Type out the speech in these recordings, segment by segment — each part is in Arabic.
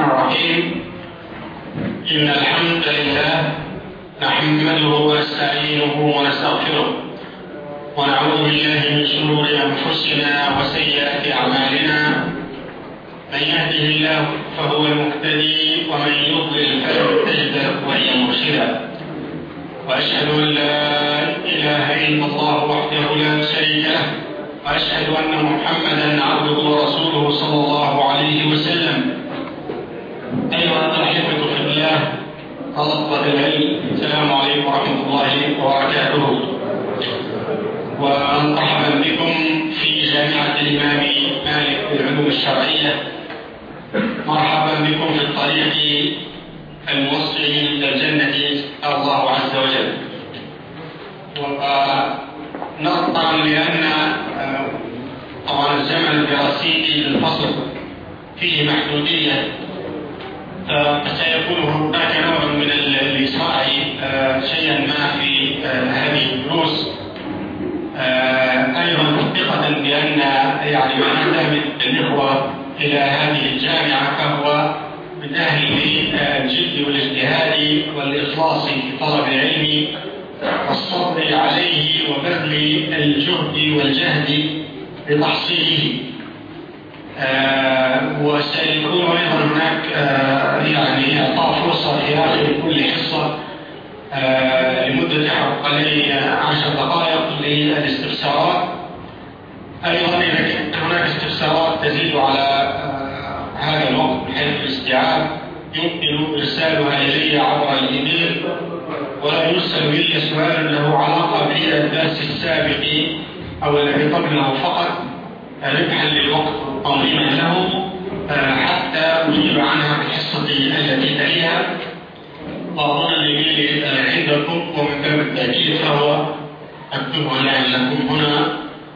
الرحيم. إن الحمد لله نحمده ونستعينه ونستغفره ونعوذ بالله من شرور أنفسنا وسيئات أعمالنا. من يهده الله فهو المهتدي ومن يضلل فلن تجد له وليا مرشدا. وأشهد أن لا إله إلا الله وحده لا شريك له وأشهد أن محمدا عبده ورسوله صلى الله عليه وسلم. أيها الأحبة في الله طلبة العلم، السلام عليكم ورحمة الله وبركاته، ومرحبا بكم في جامعة الإمام مالك للعلوم الشرعية. مرحبا بكم في الطريق الموصل إلى الجنة الله عز وجل. ونقطع لأن طبعا الزمن الدراسي للفصل فيه محدودية، فسيكون هناك نوع من الإسراع شيئا ما في هذه الدروس. أيضا ثقة بأن ما ننتمي الإخوة إلى هذه الجامعة فهو من أهل الجد والاجتهاد والإخلاص في طلب العلم والصبر عليه وبذل الجهد والجهد لتحصيله. وسيكون أيضا هناك إعطاء فرصة في آخر كل حصة لمدة حوالي 10 دقائق للاستفسارات. أيضا إذا كانت هناك استفسارات تزيد على هذا الوقت من حيث الاستيعاب يمكن إرسالها إلي عبر الإيميل، ولا يرسل إلي سؤال له علاقة بالدرس السابق أو الذي قبله فقط ربحا للوقت وتنظيما له حتى أجيب عنها في الحصة التي تليها. وأظن الإيميل عندكم، ومن باب التأكيد فهو أكتبه لكم هنا.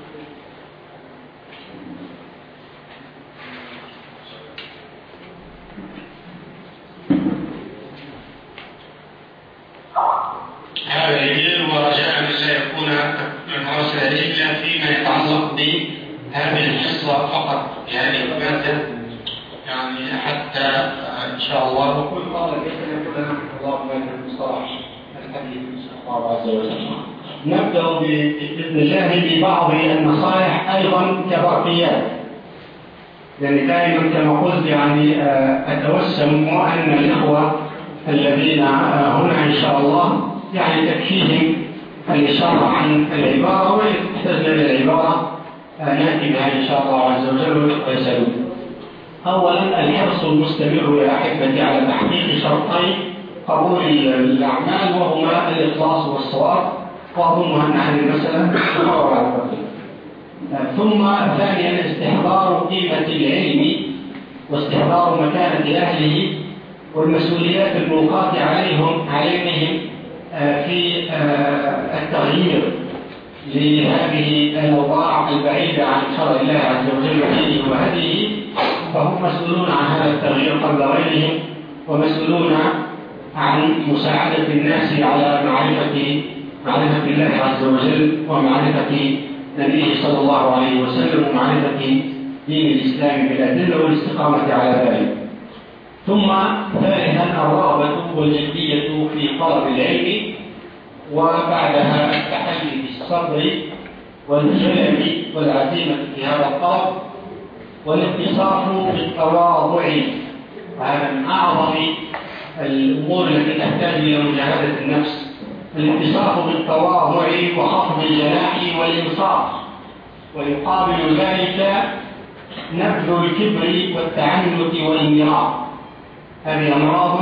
هذا الإيميل، ورجاء أن لا يكون الرسالة إلا فيما يتعلق بهذه الحصة فقط، بهذه المادة، حتى إن شاء الله وكل طالب يكون لنا الله مادة المصطلح الحديث إن شاء الله عز وجل. نبدأ بإذن الله ببعض النصائح أيضا كبرقيات، لأن دائما كما قلت أتوسم أن الإخوة الذين هنا إن شاء الله تكفيهم الإشارة عن العبارة، ويحتاجنا للعبارة نأتي بها إن شاء الله عز وجل ويسألون. أولا الحرص المستمر يا أحبتي على تحقيق شرطي قبول الأعمال، وهما الإخلاص والصواب، وأظن أن هذه المسألة تقرر على التقديم. ثم ثانيا استحضار قيمة العلم واستحضار مكانة أهله والمسؤوليات الملقاة عليهم في التغيير لهذه الأوضاع البعيدة عن شرع الله عز وجل وهديه، فهم مسؤولون عن هذا التغيير قبل غيرهم، ومسؤولون عن مساعدة الناس على معرفة الله عز وجل ومعرفة نبيه صلى الله عليه وسلم ومعرفة دين الإسلام بالأدلة والاستقامة على ذلك. ثم ثالثا الرغبة والجدية في طلب العلم، وبعدها التحلي بالصبر والحلم والعزيمة في هذا الطلب، والانتصاف بالتواضع، وهذا من أعظم الأمور التي تحتاج إلى مجاهدة النفس. الانتصاف بالتواضع وخفض الجناح والإنصاف، ويقابل ذلك نبذ الكبر والتعنت والانمراء. هذه أمراض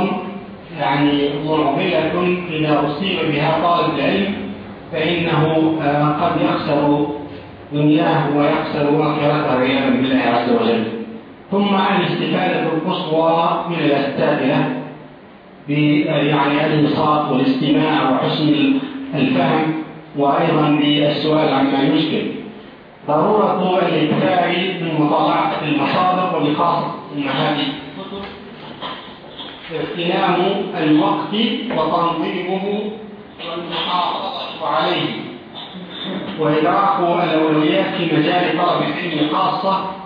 معضلة إذا أصيب بها طالب العلم فإنه قد يخسر دنياه ويخسر آخرته والعياذ بالله عز وجل. ثم الاستفادة القصوى من الأساتذة بالإنصات والاستماع وحسن الفهم، وأيضا بالسؤال عما يشكل. ضرورة الإكثار من مطالعة المصادر، وبخاصة هذه الكتب اغتنام الوقت وتنظيمه والمحافظة عليه، وإدراك الأولويات في مجال طلب العلم خاصة،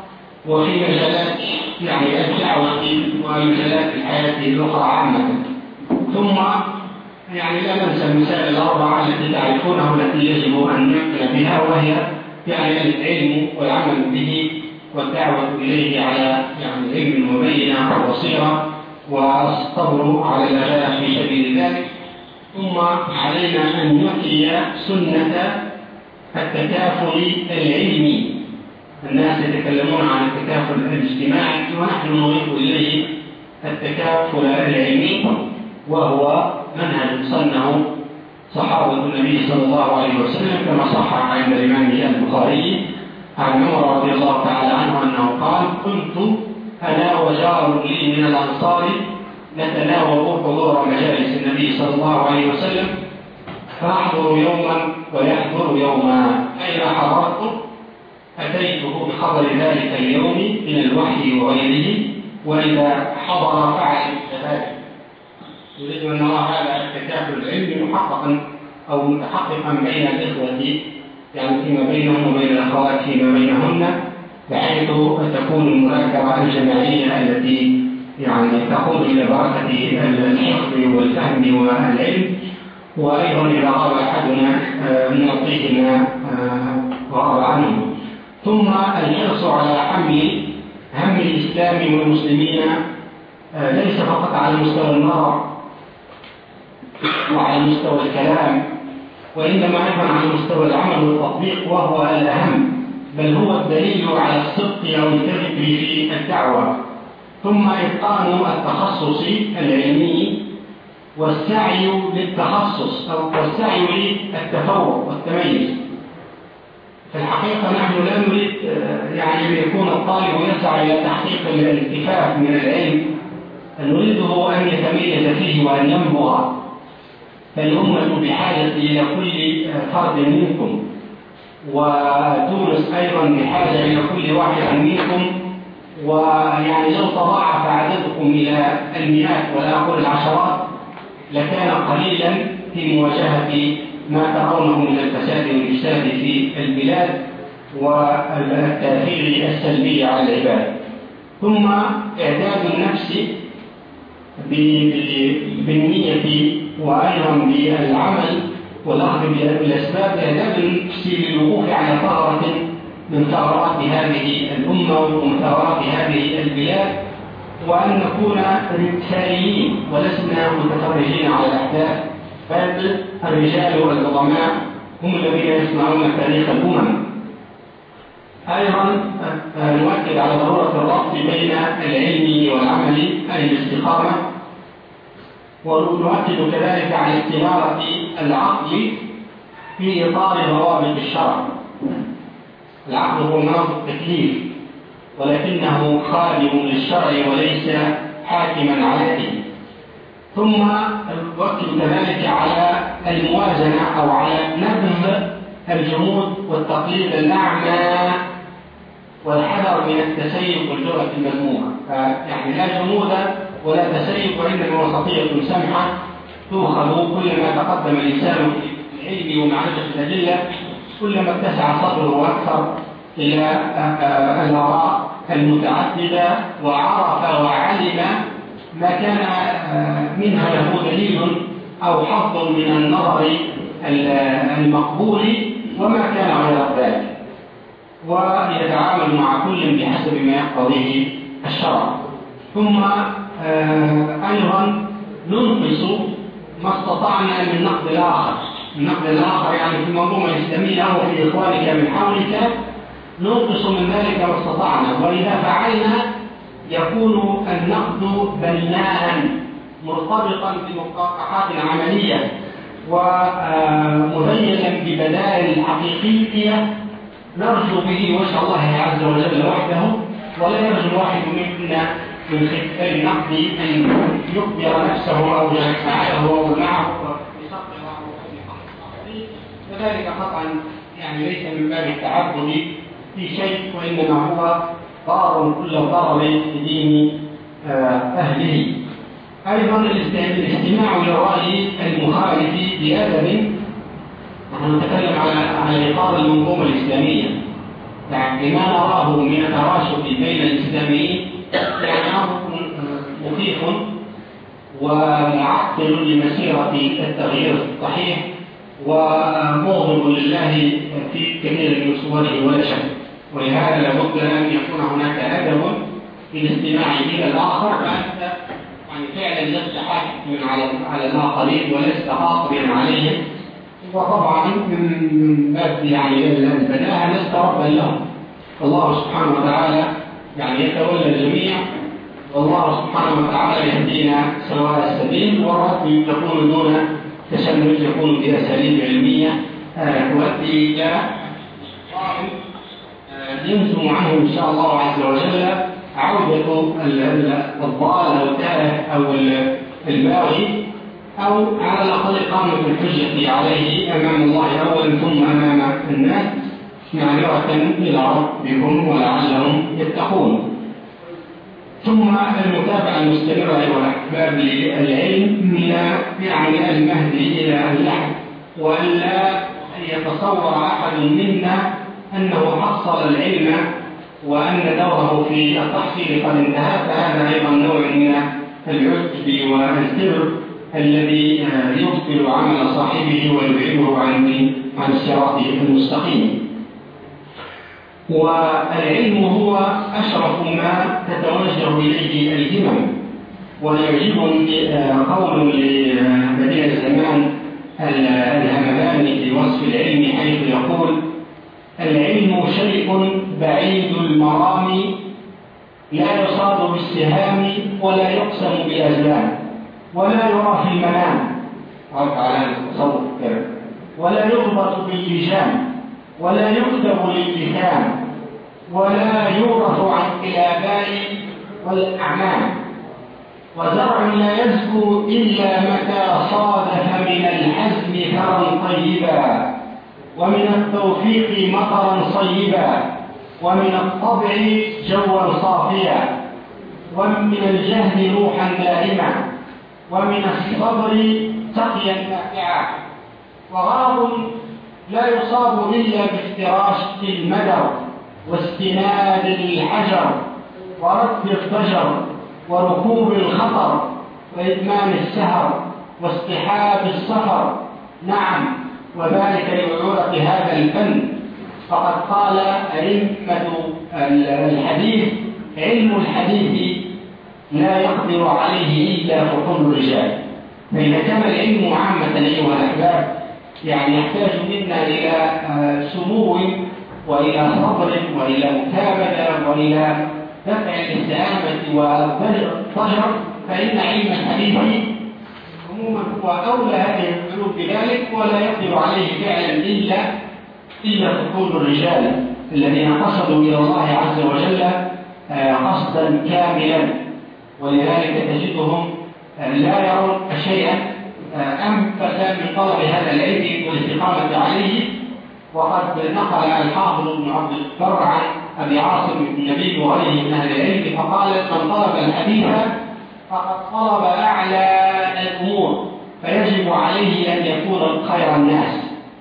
وفي مجالات الدعوة ومجالات الحياة الأخرى عامة. ثم لا ننسى المسائل الأربعة التي تعرفونها والتي يجب أن نعمل بها، وهي العلم والعمل به والدعوة إليه على علم وبينة وبصيرة، والصبر على الأذى في سبيل ذلك. ثم علينا أن نحيي سنة التكافل العلمي. الناس يتكلمون عن التكافل الاجتماعي، ونحن نضيف إليه التكافل العلمي، وهو منهج صنه صحابة النبي صلى الله عليه وسلم كما صح عند الإمام البخاري عن عمر رضي الله تعالى عنه أنه قال: كنت أنا وجار لي من الأنصار نتناوب حضور مجالس النبي صلى الله عليه وسلم، فأحضر يوما ويحضر يوما، أين حضرت أتيته بخبر ذلك اليوم من الوحي وغيره، وإذا حضر فعل ذلك. يريد أن نرى هذا التكافل العلمي محققا أو متحققا بين الإخوة فيما بينهم وبين الأخوات فيما بينهن، بحيث تكون المذاكرة الجماعية التي تقود إلى بركة الحفظ والفهم والعلم. وأيضا إذا غاب أحدنا نعطيه ما غاب عنه. ثم الحرص على حمل هم الإسلام والمسلمين ليس فقط على مستوى النظر وعلى مستوى الكلام، وإنما أيضا على مستوى العمل والتطبيق، وهو الأهم، بل هو الدليل على الصدق أو الكذب في الدعوة. ثم إتقان التخصص العلمي والسعي للتخصص أو السعي للتفوق والتميز. في الحقيقة نحن لا نريد أن يكون الطالب يسعى إلى تحقيق الالتفاف من العلم، نريده أن يتميز فيه وأن ينبغ. فالأمة بحاجة إلى كل فرد منكم، وتونس أيضا بحاجة إلى كل واحد منكم. لو تضاعف عددكم إلى المئات ولا أقول العشرات لكان قليلا في مواجهة ما ترونه من الفساد والإفساد في البلاد والتأثير السلبي على العباد. ثم إعداد النفس بالنية وأيضا بالعمل والأخذ بالأسباب، إعداد النفس للوقوف على ثغرة من ثغرات هذه الأمة ومن ثغرات هذه البلاد، وأن نكون رساليين ولسنا متفرجين على الأحداث، بل الرجال والعظماء هم الذين يصنعون تاريخ الأمم. أيضا نؤكد على ضرورة الربط بين العلم والعمل أي الاستقامة، ونؤكد كذلك على استمارة العقل في إطار ضوابط الشرع. العقل هو مناط التكليف، ولكنه خادم للشرع وليس حاكما عليه. ثم نؤكد كذلك على الموازنة أو على نبذ الجمود والتقليد الأعمى والحذر من التسيب والجرأة المذمومة. لا جمود ولا تسيب، وإنما وسطية سمحة تؤخذ كلما تقدم الإنسان في العلم ومعرفة الأدلة، كلما اتسع صدره أكثر إلى الآراء المتعددة، وعرف وعلم ما كان منها له دليل أو حظ من النظر المقبول وما كان غير ذلك، ويتعامل مع كل بحسب ما يقتضيه الشرع. ثم أيضا ننقص ما استطعنا من نقد الآخر. النقد الآخر في المنظومة الإسلامية أو في إخوانك من حولك، ننقص من ذلك ما استطعنا، وإذا فعلنا يكون النقد بناء مرتبطا بمقاطعات عملية ومذيلا ببدائل حقيقية نرجو به وجه الله عز وجل وحده، ولا يرجو الواحد منا من خلال النقد أن يخبر نفسه أو جماعته أو معه بسقط وذلك قطعا ليس من باب التعبد في شيء، وإنما هو ضار كل ضرر لدين أهله. أيضا الاستماع للرأي المخالف بأدب. نحن نتكلم على إطار المنظومة الإسلامية. يعني ما نراه من التراشق بين الإسلاميين يعني أمر مخيف ومعطل لمسيرة التغيير الصحيح ومغضب لله في كثير من صوره ولا شك. ولهذا لابد أن يكون هناك أدب في الاستماع إلى الآخر، فأنت يعني فعلا لست حاكم على الآخرين ولست قاطبا عليهم، وطبعا من باب يعني البداهة لست ربا لهم. الله سبحانه وتعالى يعني يتولى الجميع، والله سبحانه وتعالى يهدينا سواء السبيل، والرد يكون دون تشنج، يكون بأساليب علمية تؤدي إلى ينزم عنه إن شاء الله عز وجل عودة الضال أو التائه أو الباغي، أو على الأقل قامة الحجة عليه أمام الله أولا ثم أمام الناس معذرة إلى ربهم ولعلهم يتقون. ثم المتابعة المستمرة أيها الأحباب للعلم من يعني المهد إلى اللحد، وألا يتصور أحد منا أنه حصل العلم وأن دوره في التحصيل قد انتهى، فهذا أيضا نوع من العجب والكبر الذي يبطل عمل صاحبه ويبعده عن الصراط المستقيم. والعلم هو أشرف ما تتوجه إليه الهمم، ويعجبني قول لبديع الزمان الهمداني في وصف العلم حيث يقول: العلم شيء بعيد المرام لا يصاد بالسهام ولا يقسم بالأزلام ولا يرى في المنام ولا يضبط باللجام ولا يكتب للجهام ولا يورث عن الآباء والأعمام، وزرع لا يزكو إلا متى صادف من الحزم ثرا طيبا، ومن التوفيق مطرا صيبا، ومن الطبع جوا صافيا، ومن الجهل روحا دائما، ومن الصبر سقيا نافعا، وغرض لا يصاب إلا بافتراش المدر واستناد للحجر ورد الفجر وركوب الخطر وإدمان السهر واصطحاب السفر. نعم، وذلك لعورة هذا الفن. فقد قال أئمة الحديث: علم الحديث لا يقدر عليه إلا فحول الرجال. فإذا كان العلم عامة أيها الأحباب يعني يحتاج منا إلى سمو وإلى صبر وإلى مكابدة وإلى دفع الاستهامة والضجر، فإن علم الحديث عموما هو أولى هذه العلوم بذلك، ولا يقدر عليه فعلا إلا فحول الرجال الذين قصدوا إلى الله عز وجل قصدا كاملا، ولذلك تجدهم لا يرون شيئا أنفس من طلب هذا العلم والاستقامة عليه. وقد نقل الحافظ ابن عبد البر عن أبي عاصم النبي وغيره من أهل العلم فقال: من طلب الحديث فقد طلب أعلى الأمور، فيجب عليه أن يكون خير الناس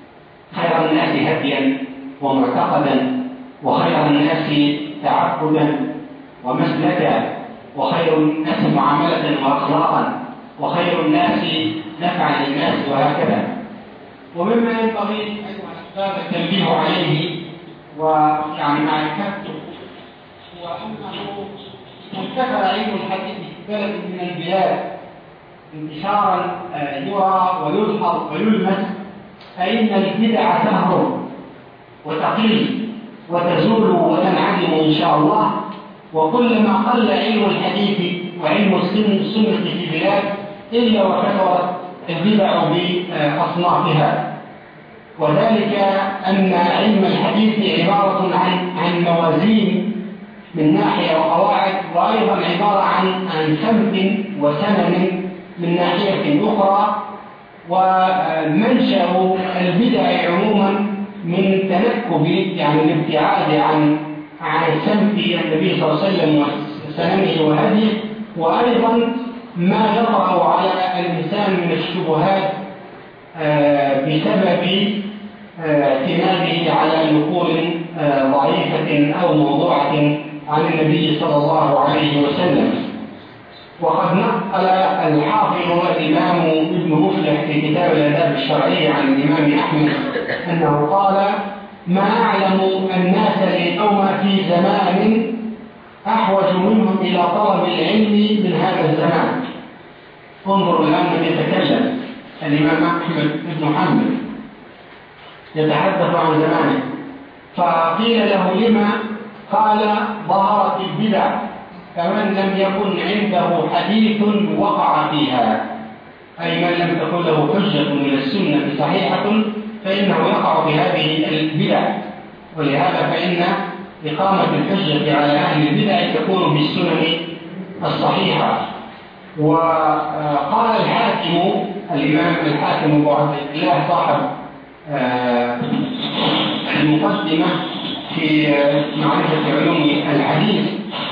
هديا ومعتقدا، وخير الناس تعبدا ومسلكا، وخير الناس معاملة وأخلاقا، وخير الناس نفعا للناس، وهكذا. ومما ينبغي أيها الأحباب التنبيه عليه ويعني معرفته هو أنه انتشر علم الحديث في بلد من البلاد انتشارا يرى ويلحظ ويلمس، فإن البدع تهرب وتقل وتزول وتنعدم إن شاء الله. وكلما قل علم الحديث وعلم السنة في بلاد إلا وكثرت البدع بأصنافها، وذلك أن علم الحديث عبارة عن موازين من ناحية وقواعد، وأيضا عبارة عن سمت وسنن من ناحية أخرى. ومنشأ البدع عموما من تنكب يعني الابتعاد عن سمت النبي صلى الله عليه وسلم وسننه وهديه، وأيضا ما يطرأ على الإنسان من الشبهات بسبب اعتماده على نقول ضعيفة أو موضوعة عن النبي صلى الله عليه وسلم. وقد نقل الحافظ الإمام ابن مفلح في كتاب الآداب الشرعية عن الإمام أحمد أنه قال: ما أعلم الناس اليوم في زمان أحوج منهم إلى طلب العلم من هذا الزمان. انظروا الآن من يتكلم الإمام أحمد بن حنبل يتحدث عن زمانه، فقيل له: لما؟ قال: ظهرت البدع، فمن لم يكن عنده حديث وقع فيها، أي من لم تكن له حجة من السنة صحيحة فإنه يقع في هذه البدع. ولهذا فإن إقامة الحجة على أهل البدع تكون بالسنن الصحيحة. وقال الحاكم، الإمام الحاكم أبو عبد الله صاحب المقدمة في معرفة علوم الحديث،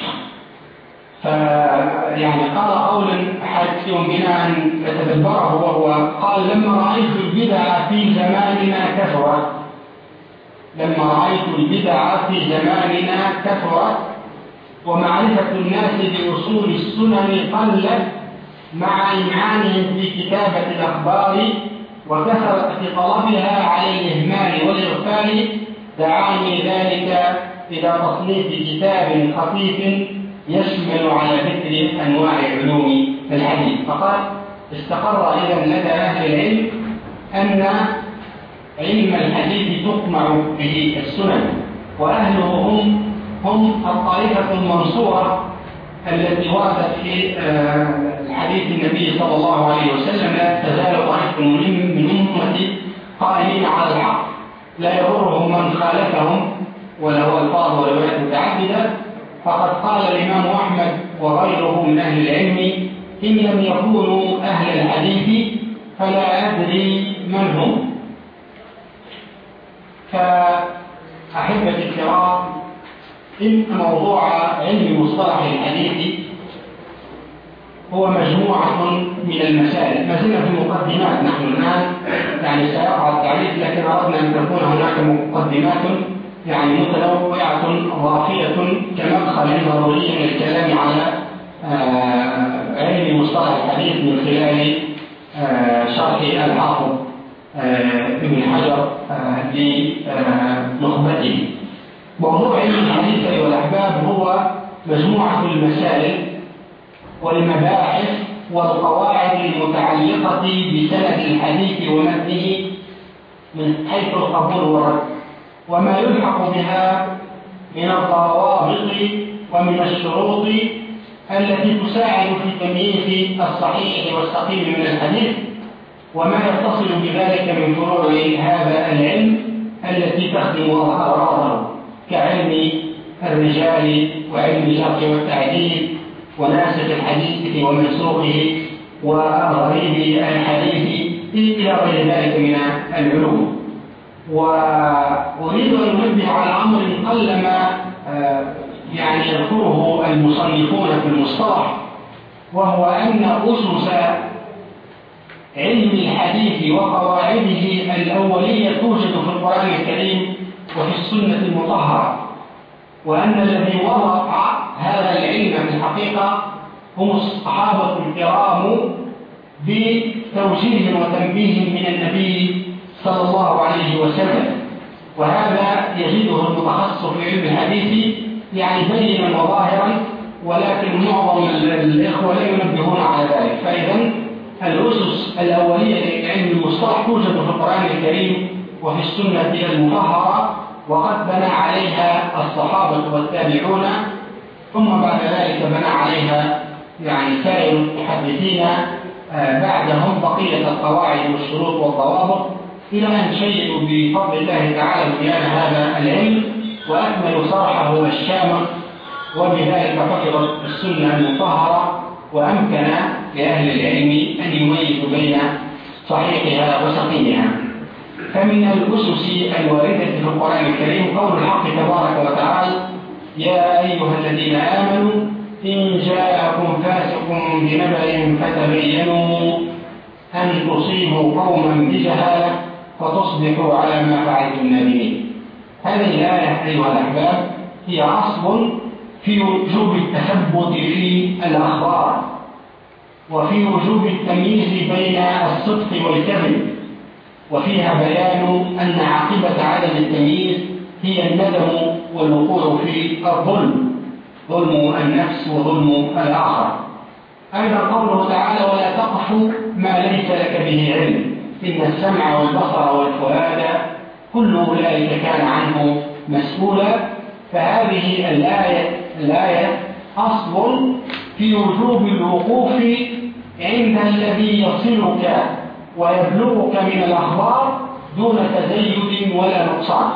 يعني قال قولا حديث بنا أن نتدبره، وهو قال: لما رأيت البدع في زماننا كثرت، لما رأيت البدع في زماننا كثرت ومعرفة الناس بأصول السنن قلت مع إمعانهم في كتابة الأخبار وكثرة طلبها على الإهمال والإغفال، دعاني ذلك إلى تصنيف كتاب خفيف يشمل على ذكر أنواع علوم الحديث. فقال: استقر إذا لدى أهل العلم أن علم الحديث تقمع به السنن، وأهله هم الطائفة المنصورة التي وردت في الحديث النبي صلى الله عليه وسلم: لا تزال طائفة من أمتي قائمين على الحق لا يضرهم من خالفهم، وله ألفاظ وروايات متعددة. فقد قال الإمام أحمد وغيره من أهل العلم: إن لم يكونوا أهل الحديث فلا أدري من هم. فأحبتي الكرام، إن موضوع علم مصطلح الحديث هو مجموعة من المسائل. ما زلنا في مقدمات نحن الآن، يعني سيقع التعريف، لكن أردنا أن تكون هناك مقدمات يعني متنوعة ضافية كمدخل ضروري للكلام على علم مصطلح الحديث من خلال شرح الحافظ ابن حجر لنخبته. موضوع علم الحديث أيها الأحباب هو مجموعة المسائل والمباحث والقواعد المتعلقة بسند الحديث ومتنه من حيث القبول والرد، وما يلحق بها من الضوابط ومن الشروط التي تساعد في تمييز الصحيح والسقيم من الحديث، وما يتصل بذلك من فروع هذا العلم التي تخدم أغراضه كعلم الرجال وعلم الجرح والتعديل وناسخ الحديث ومنسوخه وغريب الحديث إلى غير ذلك من العلوم. وأريد أن أنبه على أمر قلما يعني يذكره المصنفون في المصطلح، وهو أن أسس علم الحديث وقواعده الأولية توجد في القرآن الكريم وفي السنة المطهرة، وأن الذي وضع هذا العلم في الحقيقة هم الصحابة الكرام بتوجيه وتنبيه من النبي صلى الله عليه وسلم. وهذا يجده المتخصص في علم الحديث يعني بينا وظاهرا، ولكن معظم الإخوة لا ينبهون على ذلك. فإذا الأسس الأولية لعلم المصطلح توجد في القرآن الكريم وفي السنة المطهرة، وقد بنى عليها الصحابة والتابعون، ثم بعد ذلك بنى عليها يعني سائر المحدثين بعدهم بقية القواعد والشروط والضوابط، إلى أن شيدوا بفضل الله تعالى بيان هذا العلم وأكملوا شرحه الشامل، وبذلك حفظت السنة المطهرة، وأمكن لأهل العلم أن يميزوا بين صحيحها وسقيمها. فمن الأسس الواردة في القرآن الكريم قول الحق تبارك وتعالى: يا أيها الذين آمنوا إن جاءكم فاسق بنبأ فتبينوا أن تصيبوا قوما بجهالة فتصبحوا على ما فعلتم نادمين. هذه الآية أيها الأحباب هي أصل في وجوب التثبت في الأخبار، وفي وجوب التمييز بين الصدق والكذب، وفيها بيان أن عاقبة عدم التمييز هي الندم والوقوع في الظلم، ظلم النفس وظلم الآخر. أيضا قوله تعالى: ولا تقف ما ليس لك به علم إن السمع والبصر والفؤاد كل أولئك كان عنه مسؤولا. فهذه الآية أصل في وجوب الوقوف عند الذي يصلك ويبلغك من الأخبار دون تزيد ولا نقصان،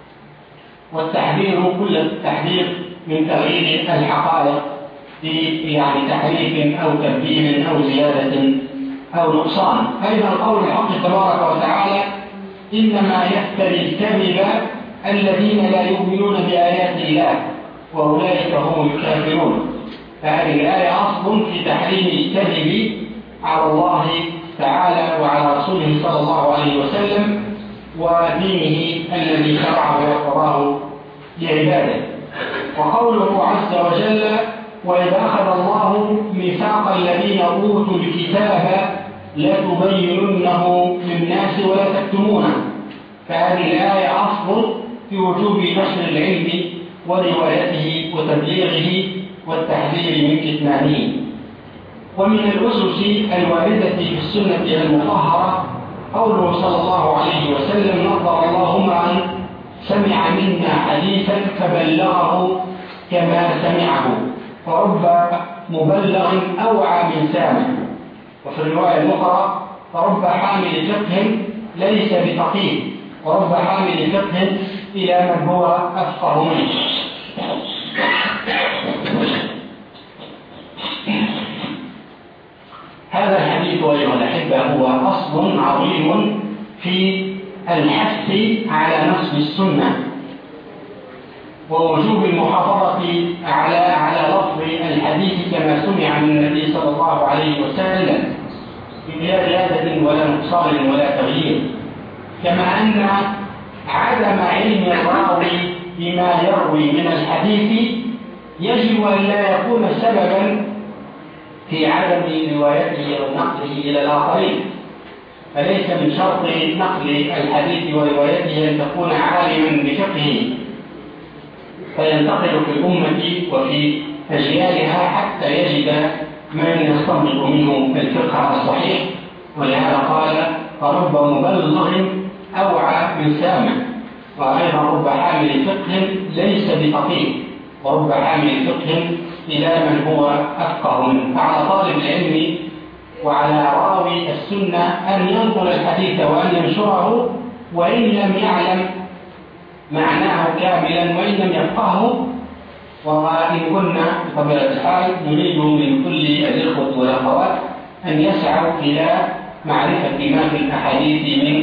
والتحذير كل التحذير من تغيير الحقائق يعني تحريف أو تبديل أو زيادة أو نقصان. أيضا قول الحق تبارك وتعالى: إنما يفتري الكذب الذين لا يؤمنون بآيات الله وأولئك هم الكافرون. فهذه الآية أصل في تحريم الكذب على الله تعالى وعلى رسوله صلى الله عليه وسلم ودينه الذي شرعه وقضاه لعباده. وقوله عز وجل: وإذا أخذ الله ميثاق الذين أوتوا الكتاب لتبيننه للناس ولا تكتمونه. فهذه الآية أصل في وجوب نشر العلم وروايته وتبليغه والتحذير من كتمانه. ومن الأسس الواردة في السنة المطهرة قوله صلى الله عليه وسلم: نظر الله امرأ سمع منا حديثا فبلغه كما سمعه فرب مبلغ أوعى من سامع. وفي الرواية الأخرى: فرب حامل فقه ليس بفقيه ورب حامل فقه إلى من هو أفقه منه. هذا الحديث أيها الأحبة هو أصل عظيم في الحث على نصب السنة ووجوب المحافظة على لفظ الحديث كما سمع من النبي صلى الله عليه وسلم بلا زيادة ولا نقصان ولا تغيير. كما أن عدم علم الراوي بما يروي من الحديث يجب أن لا يكون سببا في عدم روايته أو نقله إلى الآخرين. فليس من شرط نقل الحديث وروايته أن تكون عالما بفقهه فينتقل في الأمة وفي أجيالها حتى يجد من يستنبط منه الفقه الصحيح. ولهذا قال: فرب مبلغ أوعى من سامع. وأيضا رب حامل فقه ليس بفقيه ورب حامل فقه إلى من هو أفقه منه. فعلى طالب العلم وعلى راوي السنة أن ينقل الحديث وأن ينشره وإن لم يعلم معناه كاملا وإن لم يفقهه. وإن كنا بطبيعة الحال نريد من كل الإخوة والأخوات أن يسعوا إلى معرفة ما في الأحاديث من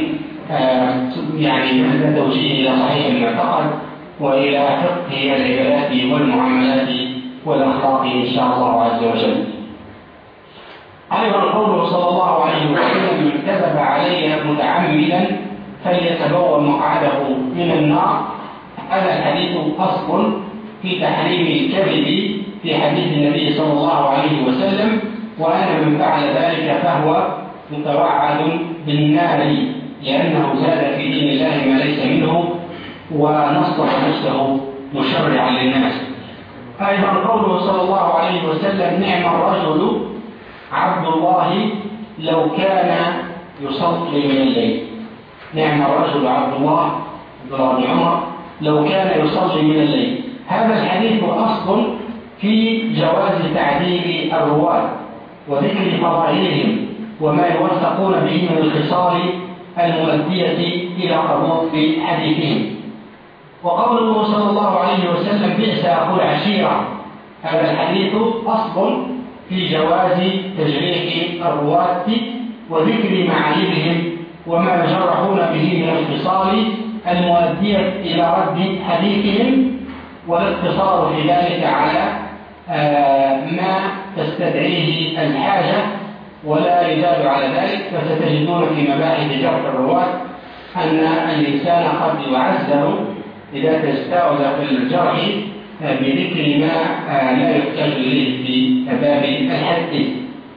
من توجيه إلى صحيح المعتقد وإلى فقه العبادات والمعاملات والأخلاق إن شاء الله عز وجل. أيضا قوله صلى الله عليه وسلم: من كذب علي متعمدا فليتبوأ مقعده من النار. هذا الحديث أصل في تحريم الكذب في حديث النبي صلى الله عليه وسلم، وأن من فعل ذلك فهو متوعد بالنار لأنه زاد في دين الله ما ليس منه ونصر نفسه مشرعا للناس. أيضا قوله صلى الله عليه وسلم: نعم الرجل عبد الله لو كان يصلي من الليل. نعم الرجل عبد الله بن عمر لو كان يصلي من الليل. هذا الحديث أصل في جواز تعديل الرواة وذكر فضائلهم وما يوثقون به من الخصال المؤدية إلى قبول حديثهم. وقوله صلى الله عليه وسلم: بئس أخو العشيرة. هذا الحديث أصل في جواز تجريح الرواة وذكر معايبهم وما يجرحون به من الخصال المؤدية إلى رد حديثهم، والاقتصار في ذلك على ما تستدعيه الحاجة ولا يزاد على ذلك. فستجدون في مباحث جرح الرواة أن الإنسان قد يعذر إذا تجاوز في الجرح بذكر ما لا يحتاج إليه في باب الحد.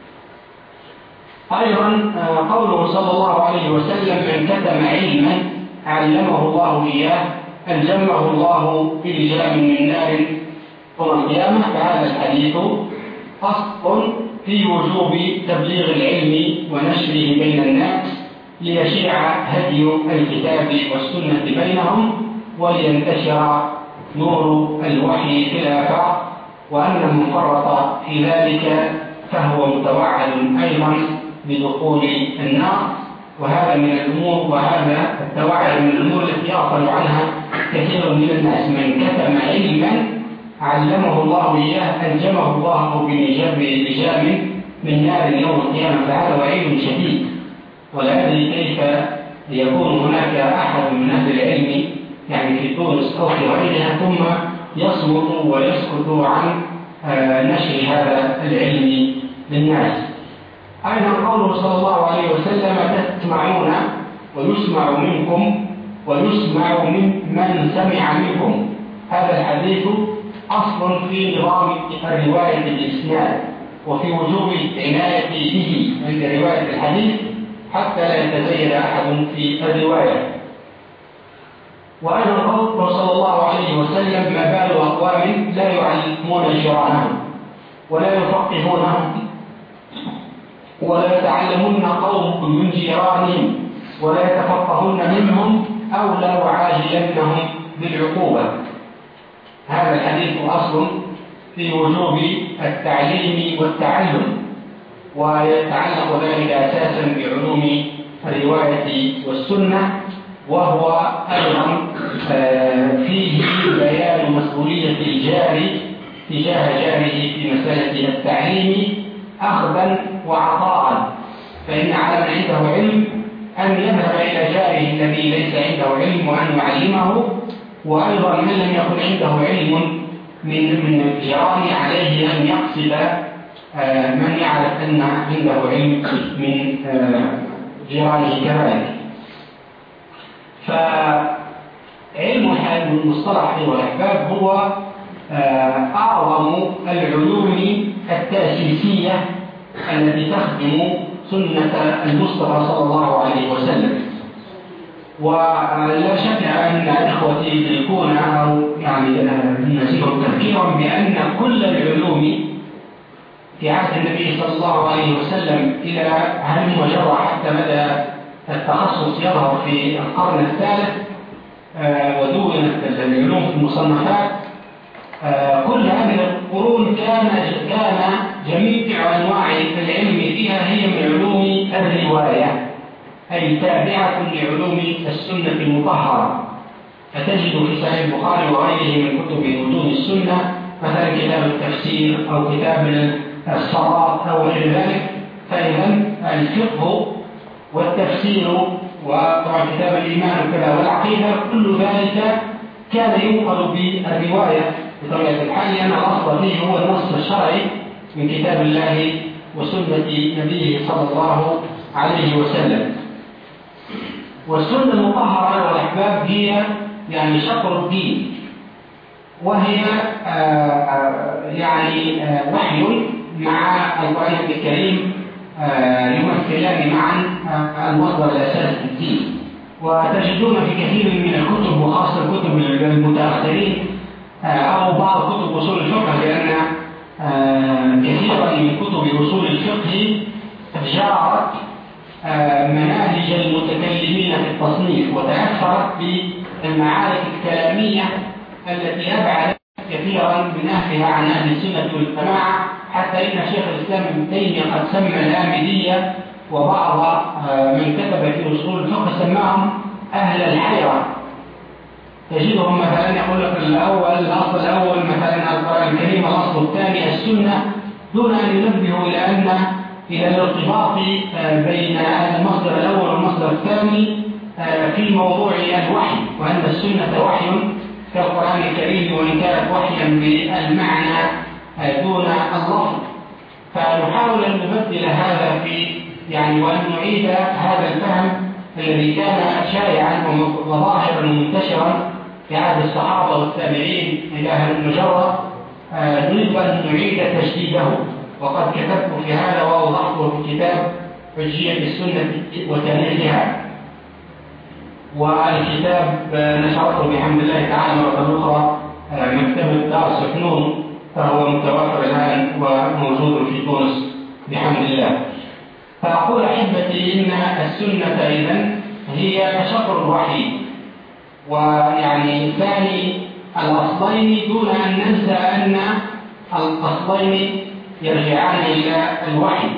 أيضا قوله صلى الله عليه وسلم: من كتم علما علمه الله إياه ألجمه الله بلجام من نار يوم القيامة. فهذا الحديث أصل في وجوب تبليغ العلم ونشره بين الناس ليشيع هدي الكتاب والسنة بينهم ولينتشر نور الوحي في الآفاق، وأن من فرط في ذلك فهو متوعد أيضا بدخول النار. وهذا من الأمور، وهذا التوعد من الأمور التي يغفل عنها كثير من الناس. من كتم علما علمه الله إياه ألجمه الله بلجام من نار يوم القيامة. فهذا وعيد شديد، ولا أدري كيف يكون هناك أحد من أهل العلم يعني في تونس أو في غيرها ثم يصمت ويسكت عن نشر هذا العلم للناس. أيضا قوله صلى الله عليه وسلم: تسمعون ويسمع منكم ويسمع من سمع منكم. هذا الحديث أصل في نظام الرواية بالإسناد وفي وجوب العناية به عند رواية الحديث حتى لا يتزيد أحد في الرواية. وأيضا قوله صلى الله عليه وسلم: ما بال أقوام لا يعلمون جيرانهم ولا يفقهونهم ولا يتعلمون قوم من جيرانهم ولا يتفقهون منهم أو لا يعاجلنهم بالعقوبة. هذا الحديث أصل في وجوب التعليم والتعلم، ويتعلق ذلك أساسا بعلوم الرواية والسنة، وهو أيضا فيه بيان مسؤولية الجاري تجاه جاره في مسألة التعليم أخذا وعطاء. فإن على من عنده علم أن يذهب إلى جاره الذي ليس عنده علم وأن يعلمه، وأيضا من لم يكن عنده علم من الجيران عليه أن يقصد من يعرف أن عنده علم من جيرانه كذلك. فعلم المصطلح والأحباب هو أعظم العلوم التأسيسية التي تخدم سنة المصطفى صلى الله عليه وسلم. ولا شك أن إخوتي يدركون أو يعني نسيهم تفكيرا بأن كل العلوم في عهد النبي صلى الله عليه وسلم إلى هل وجرى حتى بدأ التخصص يظهر في القرن الثالث ودونت العلوم في المصنفات، كل هذه القرون كان جميع أنواع العلم فيها هي من علوم الرواية، أي تابعة لعلوم السنة المطهرة. فتجد في صحيح البخاري وغيره من كتب متون السنة مثلا كتاب التفسير أو كتاب الصلاة أو غير ذلك. فإذا الفقه والتفسير وطبعا كتاب الإيمان وكذا والعقيدة كل ذلك كان ينقل بالرواية بطبيعة الحال، لأن الأصل فيه هو النص الشرعي من كتاب الله وسنة نبيه صلى الله عليه وسلم. والسنة المطهرة والأحباب هي يعني شطر الدين، وهي يعني وحي مع القرآن الكريم يمثلان معا المصدر الأساسي في الدين. وتجدون في كثير من الكتب وخاصة الكتب المتأخرين أو بعض كتب أصول الفقه، لأن كثيرا من كتب أصول الفقه جارت مناهج المتكلمين في التصنيف وتأثرت بالمعارك الكلامية التي أبعدت كثيرا من أهلها عن أهل السنة والجماعة، حتى إن شيخ الإسلام ابن تيمية قد سمى الآمدية وبعض من كتب في أصول الفقه سماهم أهل الحيرة. تجدهم مثلا يقول لك الأصل الأول مثلا القرآن الكريم، الأصل الثاني السنة، دون أن ينبهوا إلى الارتباط بين المصدر الأول والمصدر الثاني في موضوع الوحي، وأن السنة وحي كالقرآن الكريم وإن كانت وحيا بالمعنى دون اللفظ. فنحاول أن نبدل هذا في يعني وأن نعيد هذا الفهم الذي كان شائعا وظاهرا ومنتشرا في عهد الصحابة والتابعين إلى أهل المجرد نريد أن نعيد تجديده، وقد كتبت في هذا وأوضحته في كتاب حجية السنة وتاريخها، والكتاب نشرته بحمد الله تعالى مرة أخرى مكتبة دار سكنون، فهو متوفر الآن وموجود في تونس بحمد الله. فأقول أحبتي إن السنة إذن هي شطر الوحي، ويعني ثاني الأصلين دون أن ننسى أن الأصلين يرجعان إلى الوحي.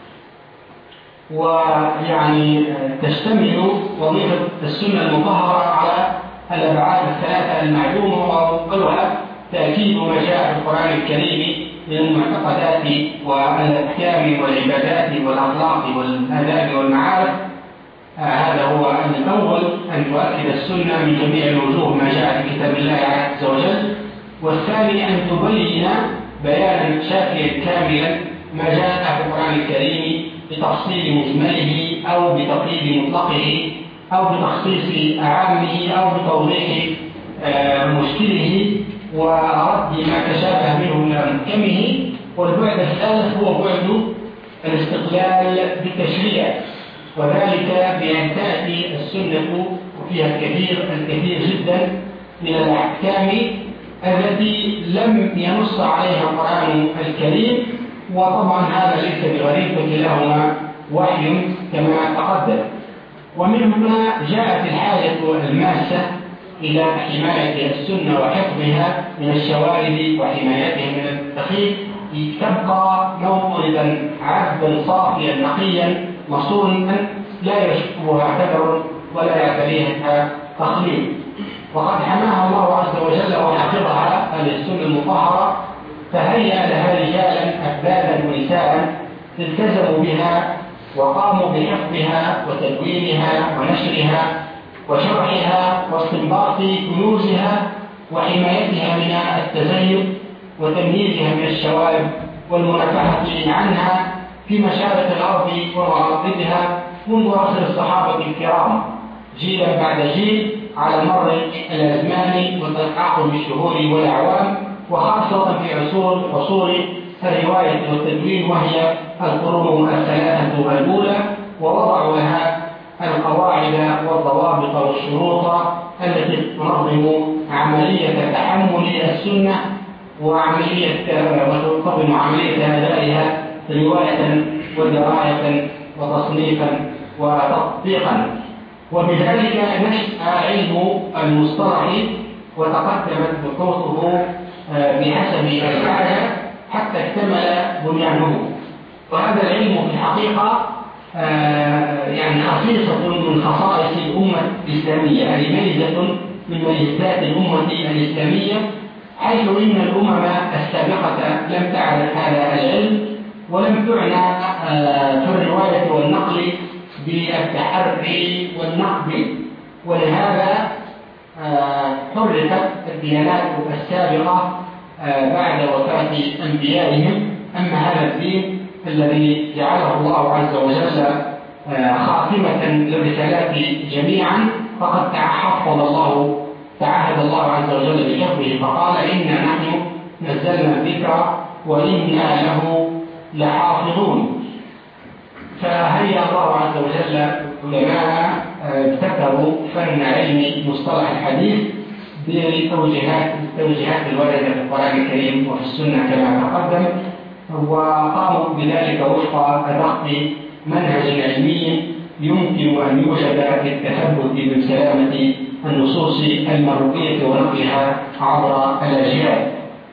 ويعني تشتمل وظيفة السنة المطهرة على الأبعاد الثلاثة المعلومة، وأولها تأكيد ما جاء في القرآن الكريم من المعتقدات والأحكام والعبادات والأخلاق والآداب والمعارف. هذا هو الأول، أن تؤكد السنة من جميع الوجوه ما جاء في كتاب الله عز وجل. والثاني أن تبين بيانا شافيا كاملا ما جاء في القرآن الكريم بتفصيل مجمله أو بتقييد مطلقه أو بتخصيص عامه أو بتوضيح مشكله ورد ما تشابه منه إلى محكمه. والبعد الثالث هو بعد الاستقلال بالتشريع، وذلك بأن تأتي السنة وفيها الكثير جدا من الأحكام التي لم ينص عليها القرآن الكريم، وطبعا هذا ليس بغريب فكلاهما وحي كما تقدم. ومن هنا جاءت الحاجة الماسة إلى حماية السنة وحفظها من الشوارد وحمايتها من الدخيل، تبقى موطنا عذبا صافيا نقيا مصونا لا يشبهها كدر ولا يعتريها تخليل. وقد حماها الله عز وجل وحفظها السنة المطهرة، فهيأ لها رجالا أكبادا ونساء التزموا بها وقاموا بحفظها وتدوينها ونشرها وشرحها واستنباط كنوزها وحمايتها من التزيد وتمييزها من الشوائب والمنافحة عنها في مشارق الأرض ومغاربها منذ عصر الصحابة الكرام، جيلا بعد جيل على مر الأزمان والتعاقب بالشهور والأعوام، وخاصة في عصور الرواية والتدوين وهي القرون الثلاثة الأولى، ووضعوا لها القواعد والضوابط والشروط التي تنظم عملية تحمل السنة وتنظم عملية أدائها رواية ودراية وتصنيفا وتطبيقا. وبذلك نشأ علم المصطلح وتقدمت بحوثه بحسب الحاجة حتى اكتمل بنيانه. وهذا العلم في الحقيقة يعني خصيصة من خصائص الأمة الإسلامية، يعني ميزة من ميزات الأمة الإسلامية، حيث إن الأمم السابقة لم تعرف هذا العلم ولم تعنى في الرواية والنقل بالتحري والنقد، ولهذا حرفت الديانات السابقة بعد وفاة أنبيائهم. أما هذا الدين الذي جعله الله عز وجل خاتمة للرسالات جميعا فقد تعهد الله عز وجل بحفظه، فقال إنا نحن نزلنا الذكر وإنا له لحافظون. فهيا الله عز وجل علماء ابتكروا فن علم مصطلح الحديث بالتوجيهات الواردة في القرآن الكريم وفي السنة كما تقدم، وقاموا بذلك وفق أدق منهج علمي يمكن أن يوجد للتثبت من سلامة النصوص المروية ونقلها عبر الأجيال.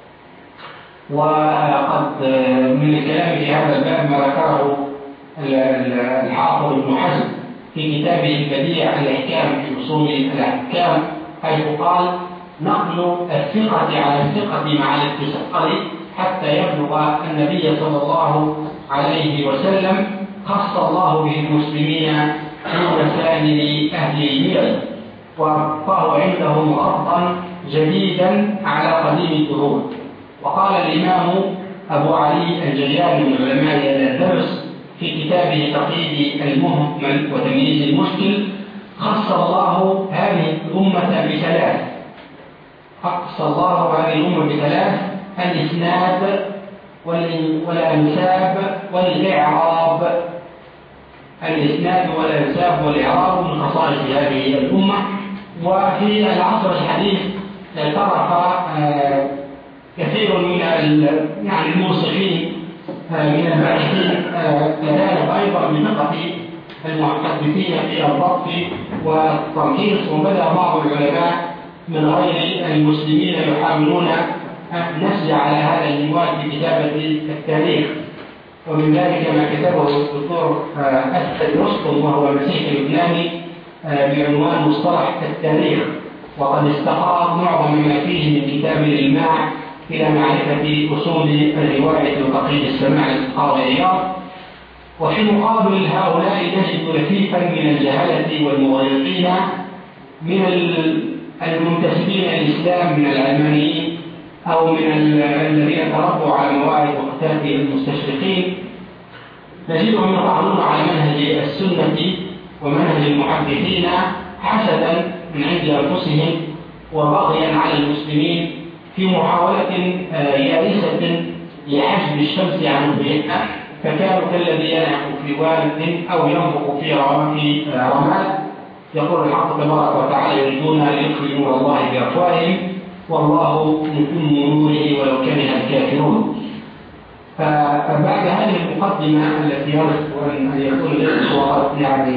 وقد من الكلام في هذا الباب ما ذكره الحافظ ابن حزم في كتابه البديع الإحكام في أصول الأحكام، حيث قال: نقل الثقة على الثقة مع الاتصال حتى يبلغ النبي صلى الله عليه وسلم خص الله به المسلمين دون سائر أهل الملل، وفهو عندهم خطا جديدا على قديم الدهور. وقال الإمام أبو علي الجياني من علماء الأندلس في كتابه تقييد المهمل وتمييز المشكل خص الله هذه الأمة بثلاث. خص الله هذه الأمة بثلاث: الإسناد والأنساب والإعراب. الإسناد والأنساب والإعراب من خصائص هذه الأمة. وفي العصر الحديث اعترف كثير من الموصفين من الباحثين كذلك أيضا بدقة المحدثين في الضبط والتركيز، وبدأ بعض العلماء من غير المسلمين يحاولون النسج على هذا المنوال بكتابة التاريخ. ومن ذلك ما كتبه الدكتور أسد رستم وهو مسيحي لبناني بعنوان مصطلح التاريخ، وقد استقر معظم ما فيه من كتاب الإلماع إلى معرفة أصول الرواية وتقييد السماع للقاضي عياض. وفي مقابل هؤلاء نجد لفيفا من الجهلة والمغيرين من المنتسبين للإسلام من العلمانيين أو من الذين تربوا على مواعظ وقتات المستشرقين، نجدهم يطعنون على منهج السنة ومنهج المحدثين حسدا من عند أنفسهم وبغيا على المسلمين في محاولة يائسة لحجب الشمس عن ضيئها، فكانوا كالذي ينعق في واد أو ينفق في رماد. يقول الحق تبارك وتعالى: يريدون أن يطفئوا نور الله بأفواههم والله متم نوره ولو كره الكافرون. فبعد هذه المقدمة التي يرجو أن يكون الإخوة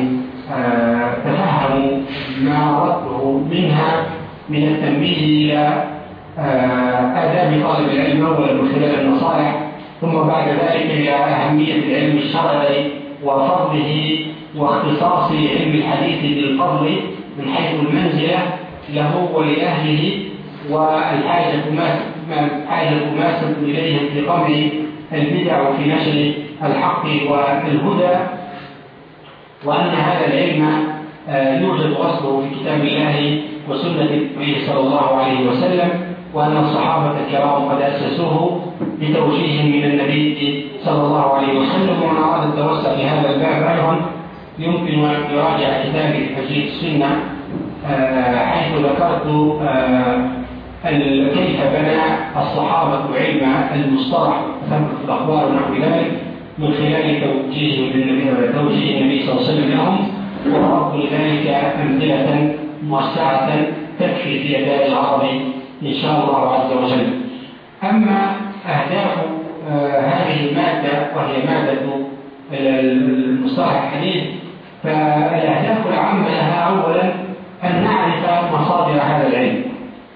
تفهموا ما أردته منها من التنبيه إلى آداب طالب العلم أولا من خلال النصائح، ثم بعد ذلك إلى أهمية العلم الشرعي وفضله واختصاص علم الحديث بالفضل من حيث المنزلة له ولأهله والحاجة ماسة إليه في قمع البدع وفي نشر الحق والهدى، وأن هذا العلم يوجد أصله في كتاب الله وسنة النبي صلى الله عليه وسلم، وأن الصحابة الكرام قد أسسوه بتوجيه من النبي صلى الله عليه وسلم. ومن أراد التوسع لهذا الباب أيضا يمكن أن يراجع كتابي تجريد السنة حيث ذكرت كيف بنى الصحابة علم المصطلح وثبت الأخبار ونحو ذلك من خلال توجيه النبي صلى الله عليه وسلم لهم، وضربت لذلك أمثلة موسعة تكفي في أداء العربي إن شاء الله عز وجل. أما أهداف هذه المادة وهي مادة المصطلح الحديث، فالأهداف العامة لها أولا أن نعرف مصادر هذا العلم،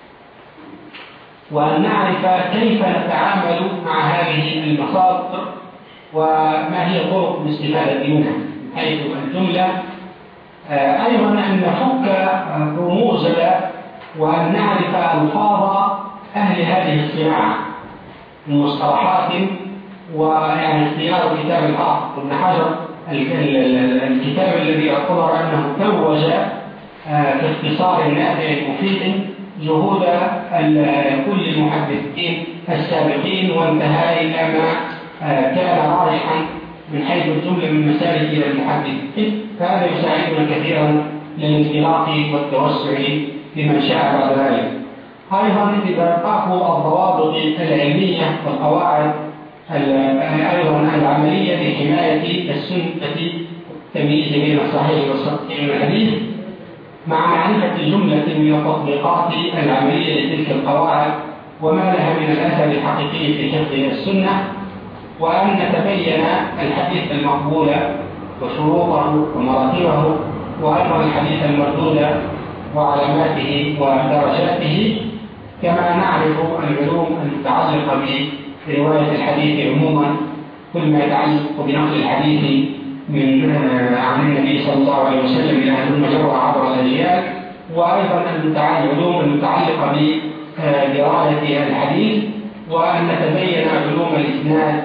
وأن نعرف كيف نتعامل مع هذه المصادر وما هي طرق الاستفادة منها حيث الجملة. أيضا أن نفك رموز وأن نعرف ألفاظ أهل هذه الصناعة من مصطلحات، ويعني اختيار كتاب الحافظ ابن حجر الكتاب الذي يعتبر أنه توج في اختصار نافع مفيد جهود كل المحدثين السابقين، وانتهى إلى ما كان راجحا من حيث الجملة من مسالك إلى المحدثين. فهذا يساعدنا كثيرا للانطلاق والتوسع لمن شاء بعد ذلك. أيضا إدراك الضوابط العلمية والقواعد أيضا العملية لحماية السنة التمييز بين الصحيح والصحيح من الحديث، مع معرفة جملة من التطبيقات العملية لتلك القواعد وما لها من الأثر الحقيقي في حفظ السنة، وأن نتبين الحديث المقبول وشروطه ومراتبه، وأيضا الحديث المردود وعلاماته ودرجاته، كما نعرف العلوم المتعلقة برواية الحديث عموما، كل ما يتعلق بنقل الحديث عن النبي صلى الله عليه وسلم إلى أهل المجرة عبر الأجيال، وأيضا العلوم المتعلقة بدراية الحديث، وأن نتبين علوم الإسناد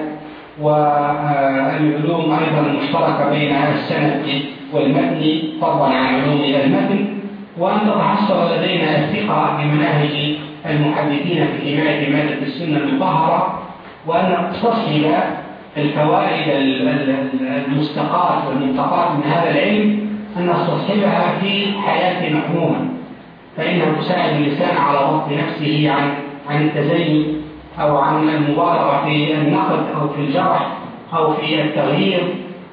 والعلوم أيضا المشتركة بين السند والمتن فضلا عن علوم المتن، وأن تتحصل لدينا الثقة بمناهج المحدثين في حماية مادة السنة المطهرة، وأن نستصحب الفوائد المستقاة والمنتقات من هذا العلم أن نستصحبها في حياتنا عموما، فإنها تساعد الإنسان على ضبط نفسه عن التزين أو عن المبالغة في النقد أو في الجرح أو في التغيير،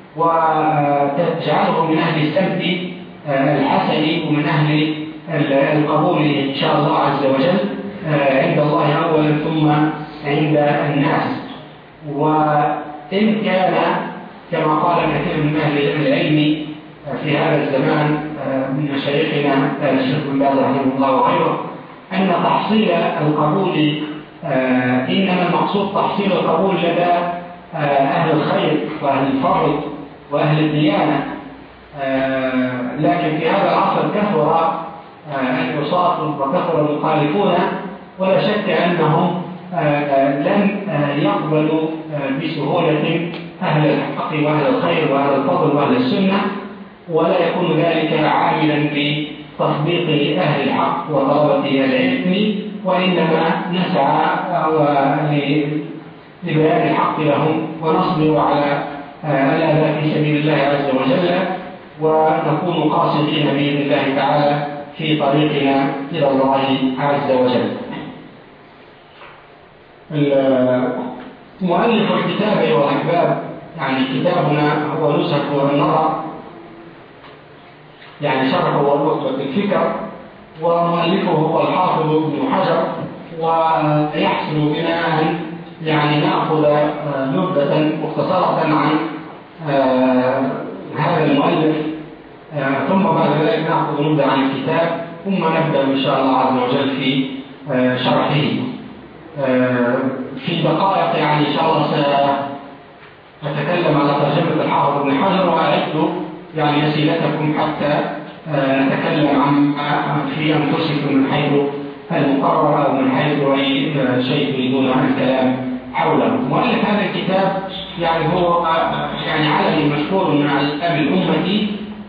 وتجعله من أهل السمت الحسن ومن أهل القبول إن شاء الله عز وجل عند الله أولا ثم عند الناس. وإن كان كما قال كثير من أهل العلم في هذا الزمان من مشايخنا الشيخ بن باز رحمه الله وغيره أن تحصيل القبول إنما المقصود تحصيل القبول لدى أهل الخير وأهل الفضل وأهل الديانة، لكن في هذا العصر كثر العصاة وكثر المخالفون، ولا شك أنهم لن يقبلوا بسهولة أهل الحق وأهل الخير وأهل الفضل وأهل السنة، ولا يكون ذلك عاملا بتطبيق أهل الحق وطلبة العلم، وإنما نسعى لبيان الحق لهم ونصبر على الأذى في سبيل الله عز وجل، ونكون قاصدين بإذن الله تعالى في طريقنا إلى الله عز وجل. مؤلف الكتاب أيها الأحباب، يعني كتابنا هو نزهة النظر، يعني شرح ونخبة الفكر، ومؤلفه هو الحافظ ابن حجر، ويحسن بنا أن يعني نأخذ نبذة مختصرة عن هذا المؤلف، ثم بعد ذلك نأخذ نبذة عن الكتاب، ثم نبدأ إن شاء الله عز وجل في شرحه في دقائق. يعني إن شاء الله سأتكلم على ترجمة الحافظ ابن حجر، وأعد يعني أسئلتكم حتى نتكلم عن في أنفسكم من حيث المقرر أو من حيث أي شيء تريدون الكلام حوله. مؤلف هذا الكتاب يعني هو يعني علم مشهور من علام الأمة،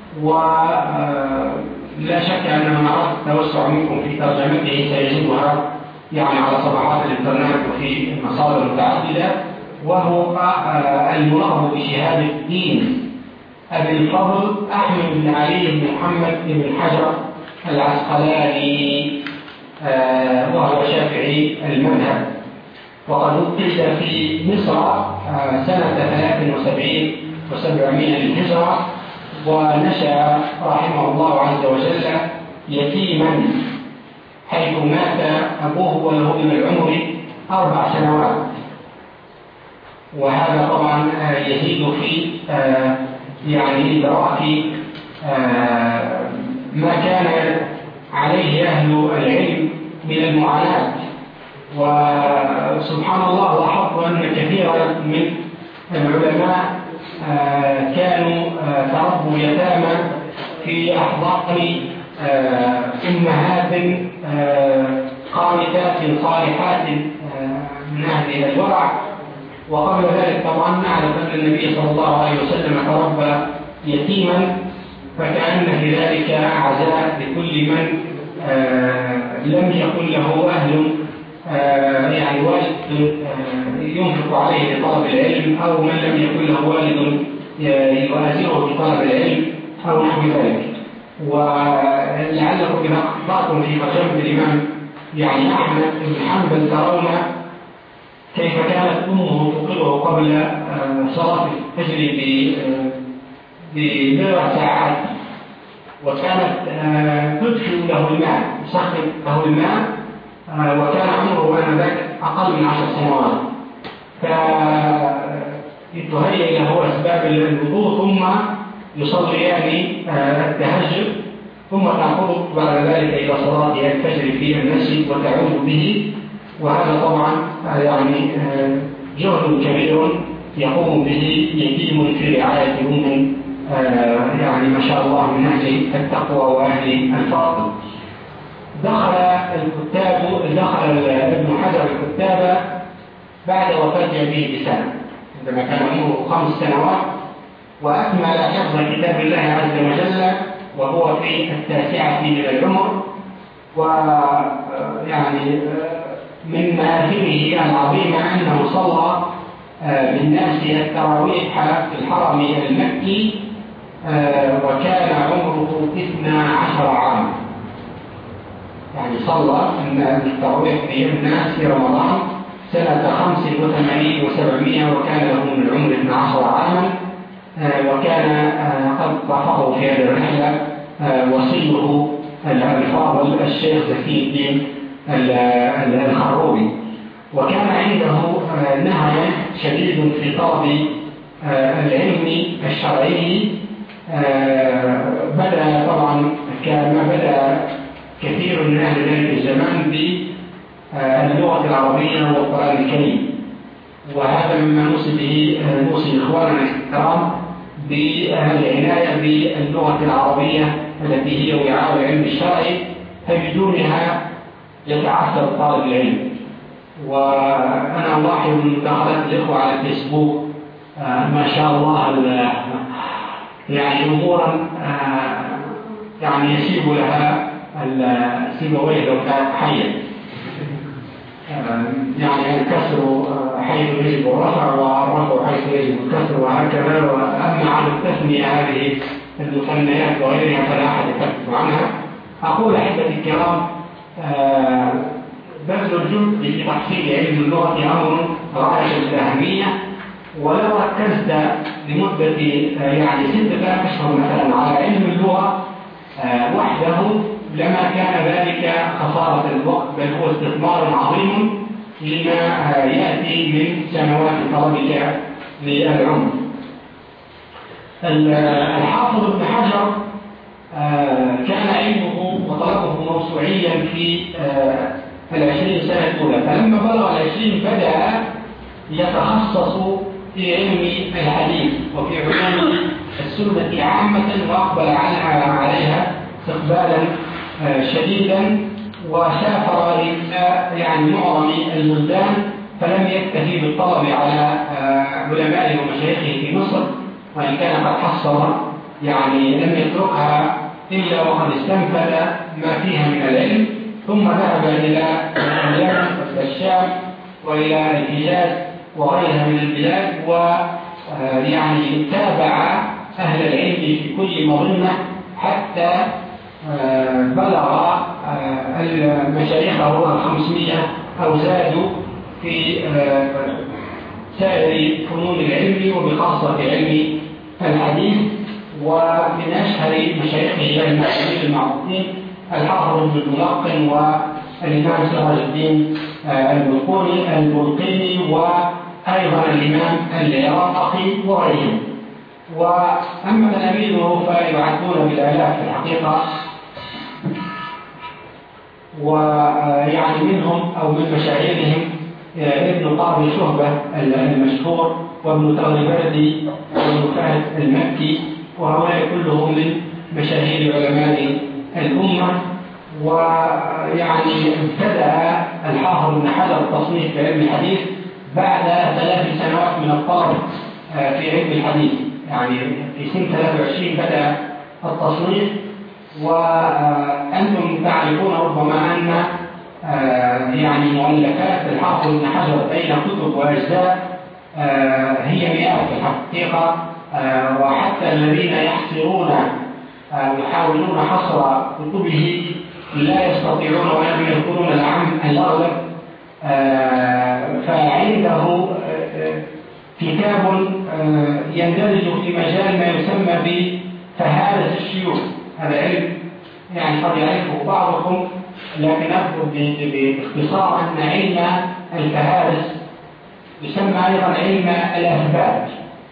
ولا شك أن من أراد التوسع منكم في ترجمته سيجدها يعني على صفحات الإنترنت وفي المصادر المتعددة، وهو الملقب بشهادة الدين أبي الفضل أحمد بن علي بن محمد بن حجر العسقلاني، وهو شافعي المذهب، وقد ولد في مصر سنة 73 و700 للهجرة، ونشأ رحمه الله عز وجل يتيما، حيث مات أبوه وله من العمر 4 سنوات، وهذا طبعا يزيد في يعني إدراك ما كان عليه أهل العلم من المعاناة. وسبحان الله لاحظت أن كثيرا من العلماء كانوا تربوا يتامى في أحضان أمهات قانتات صالحات من أهل الورع، وقبل ذلك طبعا نعرف أن النبي صلى الله عليه وسلم تربى يتيما، فكأن في ذلك عزاء لكل من لم يكن له أهل يعني والد ينفق عليه لطلب العلم، أو من لم يكن له والد يؤازره بطلب العلم أو نحو ذلك. ولعلكم إذا قرأتم في ترجمة الإمام يعني أحمد بن حنبل ترون كيف كانت أمه توقظه قبل صلاة الفجر ب9 ساعات، وكانت تدخل له الماء، تسخن له الماء، وكان عمره آنذاك أقل من 10 سنوات، فتهيئ له أسباب الوضوء، ثم يصليان التهجد، ثم تأخذه بعد ذلك إلى صلاة الفجر في المسجد وتعود به. وهذا طبعا يعني جهد كبير يقوم به يتيم في رعاية أم يعني ما شاء الله من أهل التقوى وأهل الفضل. دخل ابن حجر الكتاب بعد وفاة أبيه بسنة، عندما كان عمره 5 سنوات، وأكمل حفظ كتاب الله عز وجل وهو في 9 من العمر. ويعني من مآثره العظيمة أنه صلى بالناس التراويح في الحرم المكي، وكان عمره 12 عاما. يعني صلى التراويح في الناس في رمضان سنة 85 و700، وكان له من العمر 12 عاما، وكان قد رافقه في هذه الرحلة وصيه الفاضل الشيخ زكي الدين الخروبي. وكان عنده نهج شديد في طلب العلم الشرعي. بدأ طبعا كما بدأ كثير من أهل ذلك الزمان باللغة العربية والقرآن الكريم، وهذا مما نوصي إخواننا الكرام بالعناية باللغة العربية التي هي وعاء العلم الشرعي، فبدونها يتعثر طالب العلم. وأنا ألاحظ من مداخلات الإخوة على الفيسبوك ما شاء الله يعني أمورا يعني يسيب لها السيبويه لو كانت حية، يعني الكسر حيث يجب الرفع والرفع حيث يجب الكسر وهكذا. وأما عن التثنية هذه المثنيات وغيرها فلا أحد يكتب عنها. أقول أحبتي الكرام، بذل الجهد في تحصيل علم اللغة أمر غاية الأهمية، ولو ركزت لمدة يعني 6 أشهر مثلا على علم اللغة وحده لما كان ذلك خسارة الوقت، بل هو استثمار عظيم لما يأتي من سنوات طلبك للعمر. الحافظ ابن حجر كان علمه وطلبه موسوعيا في 20 سنة الأولى، فلما بلغ 20 بدأ يتخصص في علم الحديث وفي علوم السنة عامة، وأقبل عليها استقبالا شديدا، وسافر إلى يعني معظم البلدان، فلم يكتفي بالطلب على علمائه ومشايخه في مصر، وإن كان قد حصل يعني لم يتركها إلا وقد استنفذ ما فيها من العلم، ثم ذهب إلى اليمن والشام وإلى الحجاز وغيرها من البلاد، ويعني تابع أهل العلم في كل مظنة حتى بلغ مشايخه 500 أو زادوا في سائر فنون العلم وبخاصة علم الحديث. ومن أشهر مشايخه المعروفين الحافظ ابن الملقن والإمام سراج الدين البلقيني، وأيضا الإمام العراقي وغيرهم. وأما تلاميذه فيعدون بالآلاف في الحقيقة، ويعني منهم أو من مشاهيرهم ابن قاضي شهبة المشهور، وابن تغربردي، وابن فهد المكي، وهؤلاء كلهم من مشاهير علماء الأمة. ويعني ابتدأ الحافظ ابن حجر التصنيف في علم الحديث بعد 3 سنوات من الطلب في علم الحديث، يعني في سنة 23 بدأ التصنيف. وأنتم تعرفون ربما أن يعني مؤلفات الحافظ ابن حجر بين كتب وأجزاء هي مئات في الحقيقة، وحتى الذين يحاولون حصر كتبه لا يستطيعون ولم يذكرون الأغلب. فعنده كتاب يندرج في مجال ما يسمى بفهارس الشيوخ. هذا علم يعني قد يعرفه بعضكم، لكن أذكر باختصار أن علم الفهارس يسمى أيضا علم الأثبات.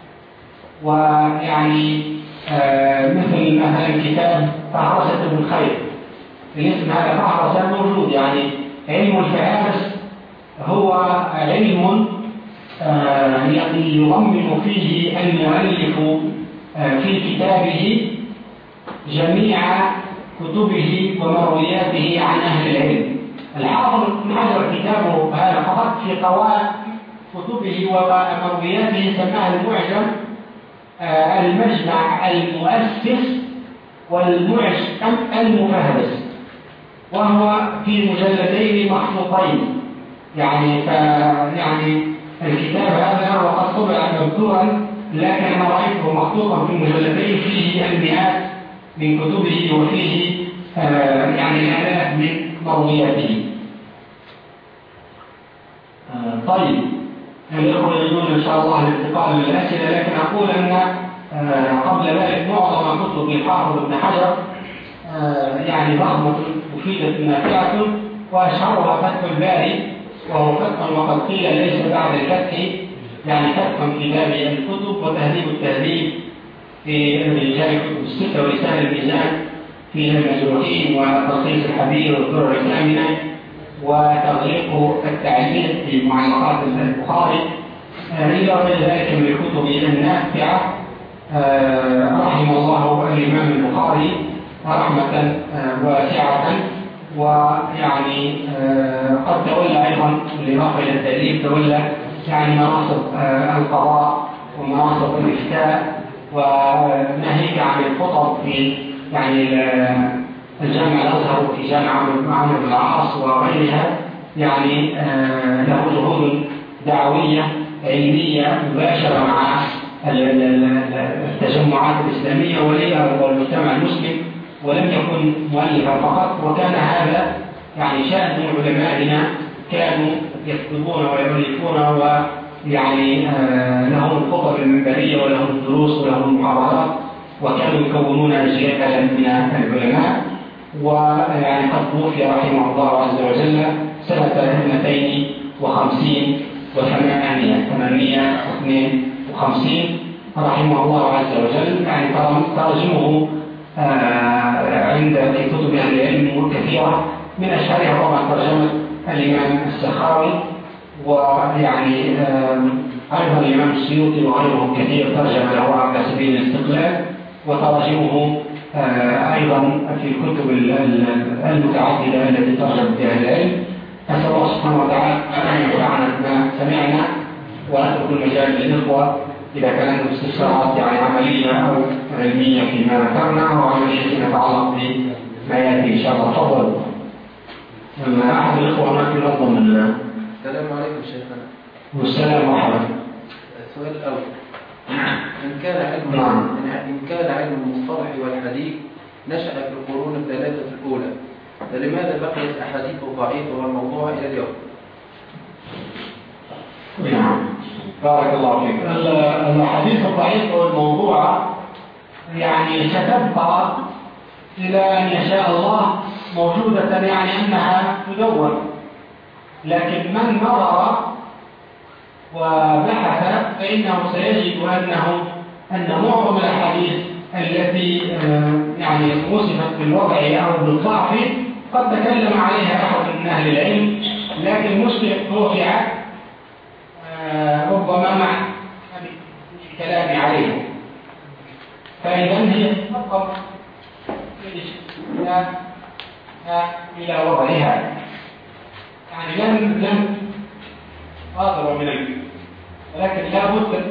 ويعني مثلا كتاب فهرسة بن خير، الاسم هذا فهرسة موجود. يعني علم الفهارس هو علم يضمن فيه المؤلف في كتابه جميع كتبه ومروياته عن أهل العلم. الحافظ ابن حجر كتابه هذا فقط في قواعد كتبه ومروياته سماه المعجم، المجمع المؤسس والمعجم المفهرس، وهو في مجلدين مخطوطين. يعني الكتاب هذا وقد طبع مبتورا، لكن أنا رأيته مخطوطا في مجلدين فيه المئات من كتبه وفيه يعني الآلاف من مروياته. طيب الأخوة يريدون إن شاء الله الانتقال للأسئلة، لكن أقول أن قبل ذلك معظم كتب الحافظ ابن حجر يعني ضخمة مفيدة نافعة، وأشهرها فتح الباري، وهو فتح وقد قيل ليس بعد الفتح، يعني فتح في باب الكتب، وتهذيب التهذيب في رجال الكتب الستة، ورسالة الميزان في المجروحين، وتلخيص الحبيب والدرر الثامنة، وتغليق التعليق في معلقات البخاري، إلى غير ذلك من الكتب النافعة. رحم الله الإمام البخاري رحمة واسعة، ويعني قد تولى أيضا لنقل الدليل، تولى يعني مناصب القضاء ومناصب الإفتاء، وناهيك عن الخطب في يعني الجامع الأزهر وفي جامع عمرو بن العاص وغيرها، يعني له جهود دعوية علمية مباشرة مع التجمعات الإسلامية والمجتمع المسلم، ولم يكن مؤلفا فقط. وكان هذا يعني شأن علمائنا، كانوا يكتبون ويؤلفون، ويعني لهم الخطب المنبرية ولهم الدروس ولهم المحاضرات، وكانوا يكونون أجيالا من العلماء. ويعني قد توفي رحمه الله عز وجل سنة 52 و852 رحمه الله عز وجل. يعني ترجمه عند في كتب أهل العلم كثيرة، من أشهرها طبعا ترجمة الإمام السخاوي، ويعني أيضا الإمام السيوطي وغيرهم كثير ترجم له على سبيل الاستقلال، وترجمه أيضا في الكتب المتعددة التي ترجم فيها العلم. أسأل الله سبحانه وتعالى أن ينفعنا بما سمعنا، وأترك المجال للإخوة إذا كان عندهم استفسارات يعني عملية أو علمية فيما ذكرنا، أو عملية تتعلق بما يأتي إن شاء الله. تفضل. أحد الإخوة هناك ينظم. السلام عليكم شيخنا. والسلام مرحبا. السؤال الأول، إن كان علم المصطلح والحديث نشأ في القرون الثلاثة الأولى، فلماذا بقيت أحاديث ضعيفة والموضوع إلى اليوم؟ نعم، بارك الله فيك. الحديث الضعيف والموضوع يعني ستبقى إلى أن يشاء الله موجودة، يعني أنها تدور، لكن من نظر وبحث فإنه سيجد أن معظم الأحاديث التي يعني وصفت بالوضع أو بالضعف قد تكلم عليها أحد من أهل العلم، لكن مشكلة رفع ربما مع الكلام عليه، فإذا هي تبقى إلى وضعها، يعني لم قادر من الجنة، ولكن لا بد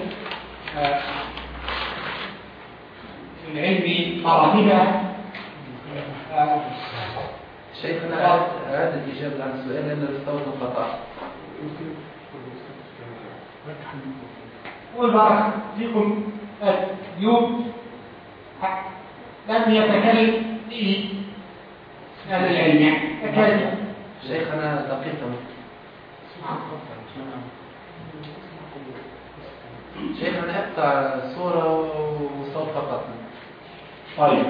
من العلم مراتبه. شيخنا أعاد الإجابة عن السؤال لأن الاستوى الخطأ. قول بارك فيكم اليوم لم يتكلم فيه أهل العلم، يعني أكاد شيخنا دقيقة. شيخنا أقطع صورة وصوت فقط. طيب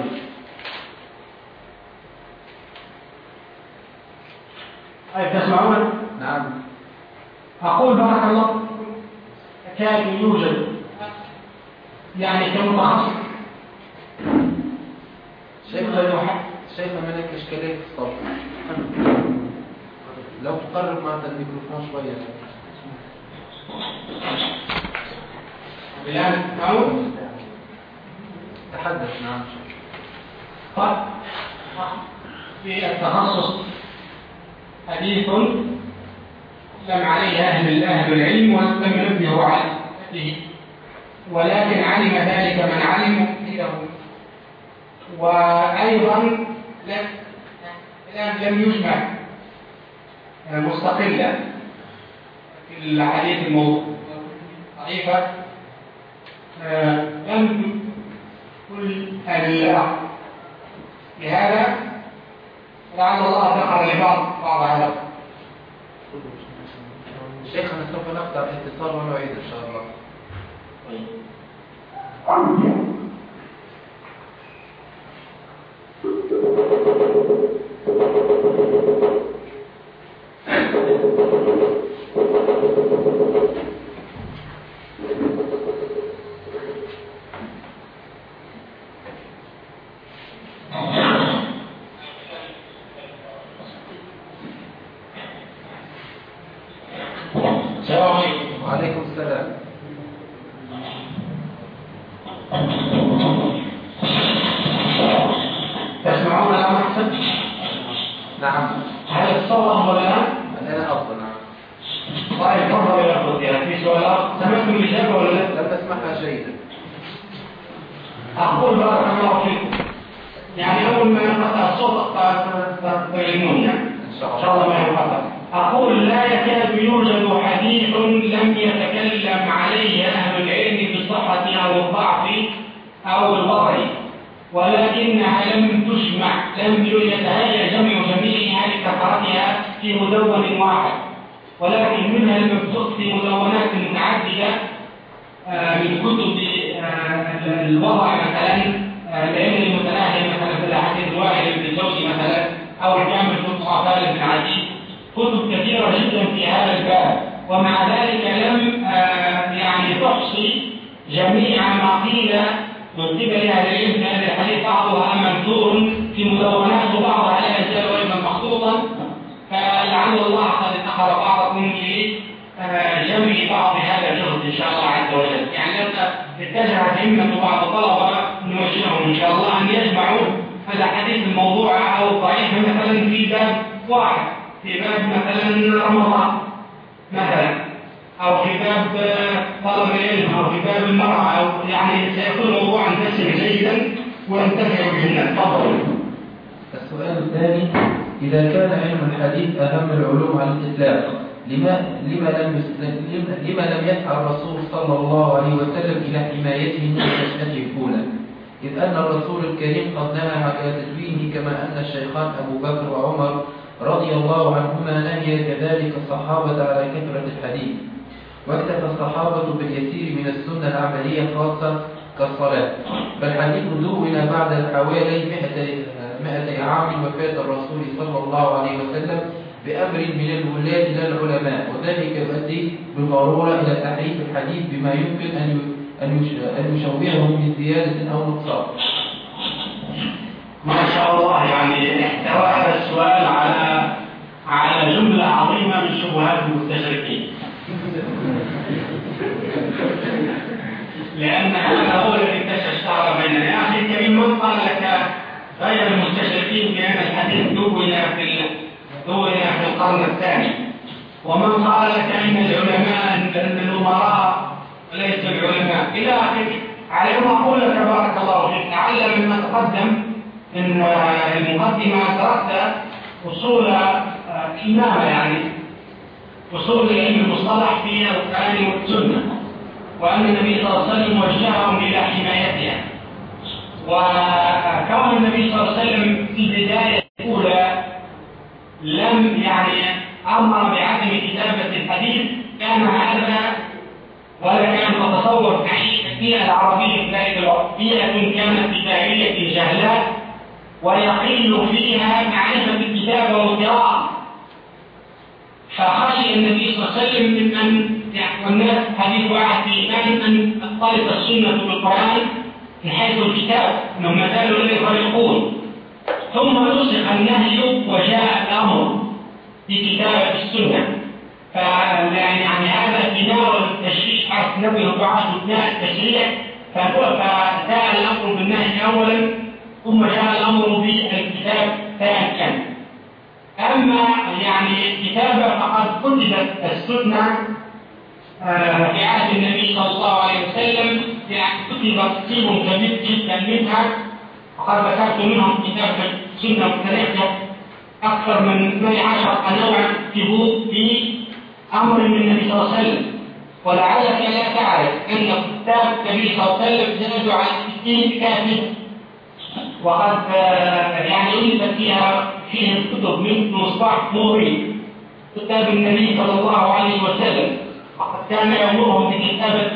تسمعون؟ نعم. أقول بارك الله أكاد يوجد يعني كمتخصص. شيخنا منك إشكالية في الصوت، لو تقرب مع الميكروفون شوية. الآن أو تحدث. نعم. طيب في التخصص حديث لم عليه أهل العلم ولم ينبهوا عليه، ولكن علم ذلك من علم له، وأيضا الآن لم يجمع مستقلا، الحديث الموضوع ضعيفة لم كل لهذا لعل الله ذكر بعض هذا. شيخنا سوف نقطع الاتصال ونعيد إن شاء الله. وعليكم السلام. تسمعون الآن أحسن؟ نعم. هل الصوت أفضل الآن؟ الآن أفضل. نعم. طيب تفضل يا أخوتي، في سؤالات سمعتم الإجابة ولا لا؟ لم أسمعها جيدا. أقول بارك الله فيكم، يعني أول ما ينقطع الصوت تعلمون يعني إن شاء الله ما ينقطع. أقول لا يكاد يوجد حديث لم يتكلم عليه أهل العلم بالصحة أو الضعف أو الوضع، ولكنها لم يتهيأ جمع جميعها لكثرتها في مدون واحد، ولكن منها المبثوث في مدونات متعددة من كتب الوضع مثلا، العلم المتناهي مثلا في الحديث الواحد بن الجوزي مثلا، أو الجامع في الضعفاء بن عدي، كتب كثيرة جدا في هذا الباب، ومع ذلك لم يعني تحصي جميع ما قيل من قبل أهل العلم في هذا الحديث، بعضها منثور في مدونات وبعضها لا يزال أيضا مخطوطا، فلعل الله قد أخر بعضكم في جمع بعض هذا الجهد إن شاء الله عز وجل. يعني لو اتجهت همة بعض الطلبة نوجههم إن شاء الله أن يجمعوا هذا الحديث الموضوع أو الضعيف مثلا في باب واحد، في باب مثلا رمضان مثلا، أو في باب طلب العلم، أو في باب المرأة، أو يعني سيكون موضوعا دسما جيدا وينتفع به الناس. تفضل. السؤال الثاني: إذا كان علم الحديث أهم العلوم على الإطلاق، لما لم يسعى الرسول صلى الله عليه وسلم إلى حمايته من نشأته الأولى، إذ أن الرسول الكريم قد نهى عن تدوينه، كما أن الشيخان أبو بكر وعمر رضي الله عنهما نهي كذلك الصحابة على كثرة الحديث، واكتفى الصحابة باليسير من السنة العملية خاصة كالصلاة، فالحديث دون بعد حوالي 200 عام وفاة الرسول صلى الله عليه وسلم بأمر من الولاة لا العلماء، وذلك يؤدي بالضرورة إلى تحريف الحديث بما يمكن أن يشوهه من زيادة أو نقصان. ما شاء الله، يعني احتوى هذا السؤال على جملة عظيمة من شبهات المستشرقين، لأن هذا هو الذي انتشر الشعر بيننا. يا أخي الكريم، من قال لك غير المستشرقين بأن الحديث دون في القرن الثاني؟ ومن قال لك أن العلماء أن الأمراء ليس العلماء إلى آخره؟ على ما أقول لك بارك الله فيك، تعلم مما تقدم من المقدمة تركت أصول الإمامة، يعني أصول العلم المصطلح في القرآن والسنة، وأن النبي صلى الله عليه وسلم وجههم إلى حمايتها، وكون النبي صلى الله عليه وسلم في البداية الأولى لم أمر بعدم كتابة الحديث، كان هذا ولا كان تتصور البيئة العربية في ذلك الوقت بيئة كانت في جاهلية جهلاء ويقل فيها معرفة الكتابة والقراءة، فخشي النبي صلى الله عليه وسلم من أن والناس حديث واحد في إيمان أن تختلط السنة بالقرآن من حيث الكتاب، أنهم ما زالوا لا يفرقون، ثم نسخ النهي وجاء الأمر بكتابة السنة، يعني هذا بناء التشريع حرف نبي وبعث بناء التشريع، فجاء الأمر بالنهي أولا ثم جاء الأمر بالكتاب ثانيا. أما الكتابة فقد كتبت السنة في عهد النبي صلى الله عليه وسلم، كتبت كتيب كبير جدا منها، وقد ذكرت منهم كتاب السنة متناهية أكثر من 12 نوع كتبوا في أمر من النبي صلى الله عليه وسلم، ولعلك لا تعرف أن كتاب النبي صلى الله عليه وسلم زاد عن 60 كاتب، وقد يعني ألفت فيه الكتب من مصباح نوري كتاب النبي صلى الله عليه وسلم، وقد كان يأمرهم بكتابة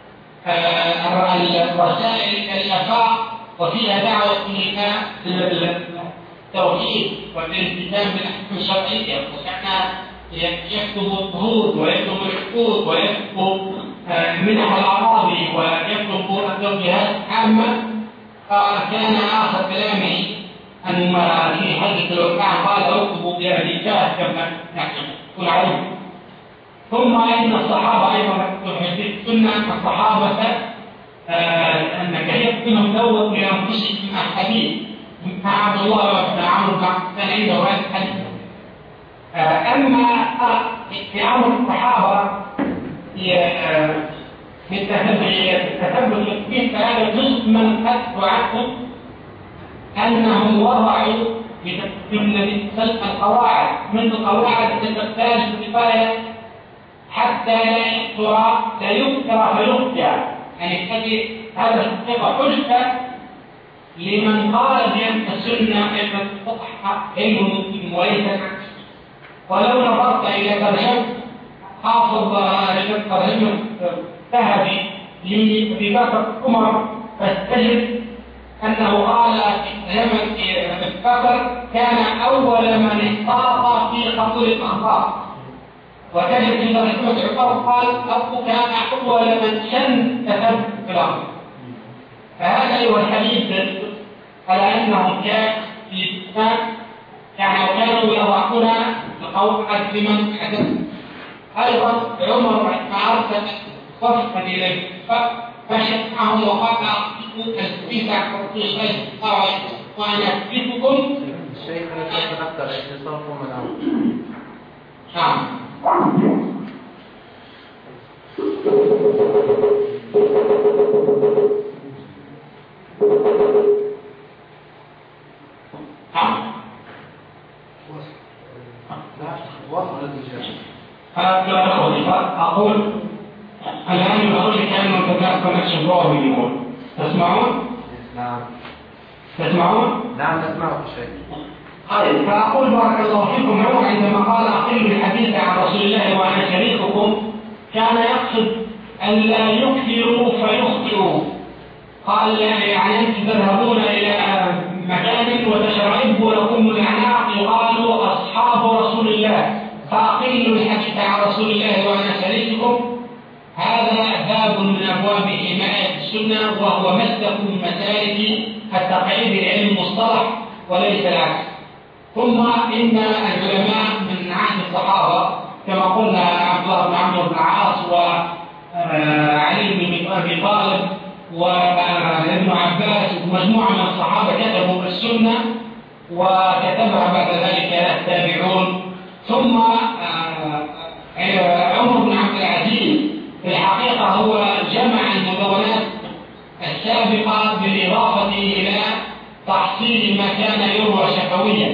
الرسائل الآفاق وفيها دعوة إلى التوحيد والالتزام بالأحكام الشرعية، وكان يكتب الظهور ويكتب الحقوق ويكتب منح الأراضي ويكتب التوجيهات العامة. كان آخر كلامه أن في حديث الوقاع قال اكتبوا بأهلكات كما يكون عليه. ثم إن الصحابة أيضا في السنة أن الصحابة أن كثير منهم دوروا لأنفسهم أحاديث مع عبد الله بن عمرو كان عنده هذا الحديث. أما في أمر الصحابة في التثبت فيه فهذا جزء من قد عنهم أنهم وضعوا من القواعد من القواعد التي تحتاج كفاية حتى لا يذكر فيخفى، يعني تجد هذا الحقيقة حجة لمن قال بأن السنة إما تطحى علم مسلم وليس عكس. ولو نظرت إلى ترجمة حافظ ترجمة الذهبي لأبي بكر عمر فتجد أنه قال زمن بكر كان أول من احتاط في قبول الأخبار، وتجد في ترجمة عمر قال أبو كان أول من شن تثبت في الأمر. فهذا هو الحديث على أنهم كانوا في الإسلام يعني كانوا يضعون القواعد لمن حدث. أيضا عمر ما أرسل وفدا إليه فشفعهم وقال أعطيكم التسبيح عن رسول الله صلى الله عليه وسلم وأنا أثبتكم. الشيخ الذي أكثر اتصالكم من أول. نعم. أقول الآن يقول لك أنه تتأكد الشباب يقول تسمعون؟ نعم. تسمعون؟ نعم نسمعك شيء. طيب فأقول بارك الله فيكم عمر عندما قال أقل الحديث عن رسول الله وأنا شريككم كان يقصد أن لا يكثروا فيخطئوا. قال يعني أنتم تذهبون إلى مكان وتشربوا لكم الأعناق يقال أصحاب رسول الله فأقلوا الحديث عن رسول الله وأنا شريككم. هذا باب من أبواب حماية السنة وهو مسلك من مسالك التقعيد العلم المصطلح وليس العكس. ثم إن العلماء من عهد الصحابة كما قلنا عبد الله بن عمرو بن العاص وعلي بن أبي طالب وابن عباس ومجموعة من الصحابة كتبوا السنة وكتبها بعد ذلك التابعون. ثم عمر بن عبد العزيز في الحقيقة هو جمع المدونات السابقة بالإضافة إلى تحصيل ما كان يروى شفويا.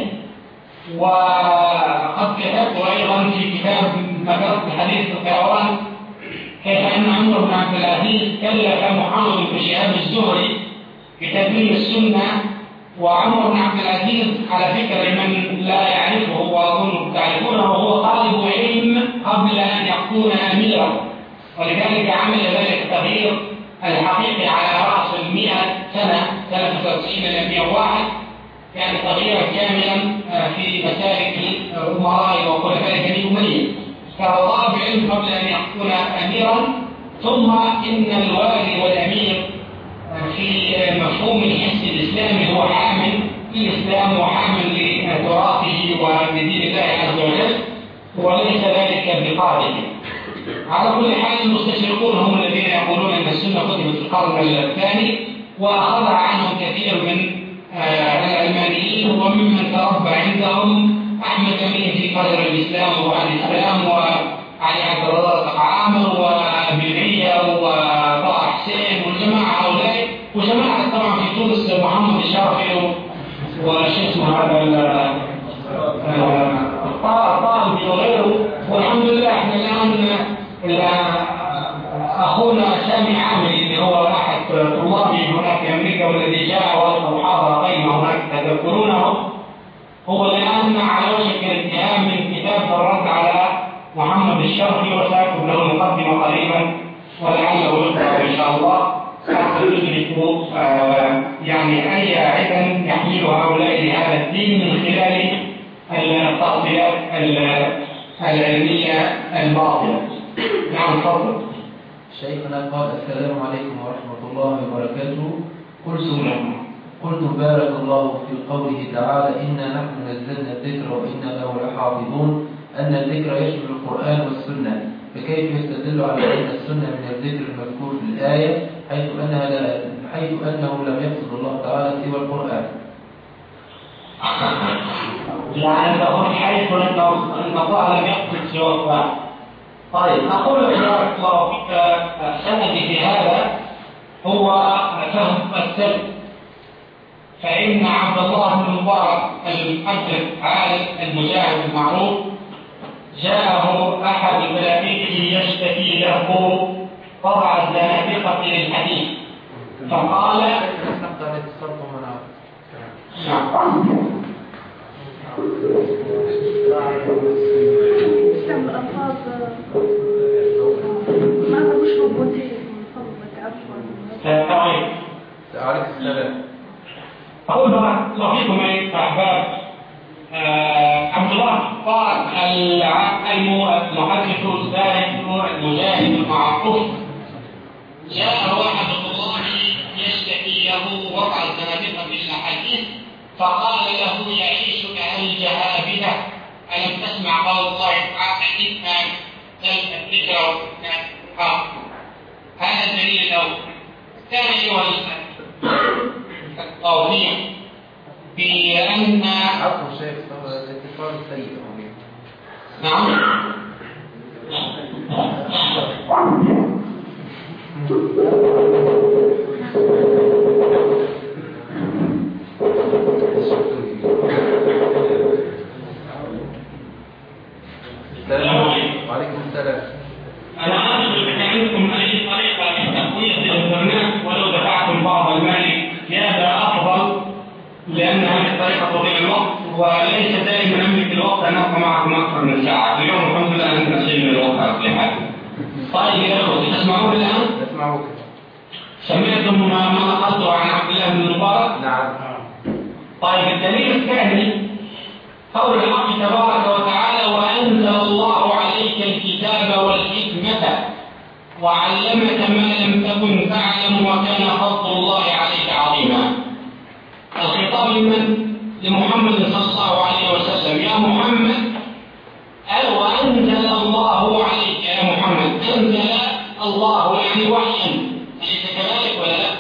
وقد كتبت أيضا في كتاب مدرسة الحديث القيروان كيف أن عمر بن عبد العزيز كلف محمد بن شهاب الزهري بتدوين السنة. وعمر بن عبد العزيز على فكرة من لا يعرفه وأظن تعرفونه هو طالب علم قبل أن يكون أميرا، ولذلك عمل ذلك التغيير الحقيقي على رأس 100 سنة 93 إلى 101 كان تغييرا كاملا في مسالك الأمراء وخلفاء بني أمية. فهو طالب علم قبل أن يكون أميرا. ثم إن الوالي والأمير في مفهوم الحس الإسلامي هو حامل للإسلام وحامل لتراثه ولدين الله عز وجل وليس ذلك بقاعدة. على كل حال المستشرقون هم الذين يقولون أن السنة كتبت في القرن الثاني وأخذها عنهم كثير من العلمانيين وممن تربى عندهم أحمد أمين في قدر الإسلام وعلى الإسلام وعلي عبد الرزاق عامر وبنية وطه حسين والجماعة هؤلاء وجماعة طبعا في تونس محمد الشافعي وش اسمه هذا طالب وغيره. والحمد لله احنا الان اخونا سامي عامر اللي هو احد طلابي هناك في امريكا والذي جاء والقى محاضره قيمه هناك تذكرونه، هو الان على وشك الانتهاء من كتاب الرد على محمد الشرقي، وساكتب له مقدمه قريبا ولعله يقرا ان شاء الله حتى يدركوا يعني اي عبء يحمل هؤلاء لهذا الدين من خلال التغطيات العلميه الباطله. نعم تفضل. شيخنا قال: السلام عليكم ورحمة الله وبركاته. قلت بارك الله في قوله تعالى: إنا نحن نزلنا الذكر وإنا له لحافظون، أن الذكر يشمل القرآن والسنة، فكيف يستدل على أن السنة من الذكر المذكور في الآية حيث أنه لم يقصد الله تعالى سوى القرآن؟ يعني تقول حيث أن الله لم يقصد سوى القرآن. طيب أقول بارك الله فيك، سندي في هذا هو فهم السلف، فإن عبد الله بن مبارك المحدث عالم المجاهد المعروف جاءه أحد تلاميذه يشتكي له طبع الزنادقة للحديث، فقال ماذا مش موجودين عليك السلام. أقول بارك الله فيكم يا أحباب. عبد الله قال المحدث الزاهد المجاهد المعروف جاء واحد طلابه يشتكي له وضع الزنادقة في الأحاديث، فقال له: يعيشك الجهابذة، ألم تسمع قول الله تعالى: إنها الذكر هذا الدليل الأول. الثاني أيها التوضيح بأن عفوا شيخ، الاتصال سيء. نعم. وعليكم السلام. أنا أرجو أن عندكم أي طريقة لتقوية الإنترنت ولو دفعتم بعض المال هذا أفضل، لأن هذه الطريقة تضيع الوقت، وليس دائما أملك الوقت أن أبقى معكم أكثر من ساعة. اليوم الحمد لله عندنا شيء من الوقت على حال. طيب يا أخوتي تسمعون الآن؟ أسمعك. سمعتم ما نقلته عن عبد الله بن المبارك؟ نعم. طيب الدليل الثاني قول الحق تبارك وتعالى: وأنزل الله عليك الكتاب والحكمة وعلمك ما لم تكن تعلم وكان فضل الله عليك عظيما. الخطاب لمن؟ لمحمد صلى الله عليه وسلم: يا محمد، وأنزل الله عليك يا محمد، أنزل الله يعني وحيا، أليس كذلك ولا لا؟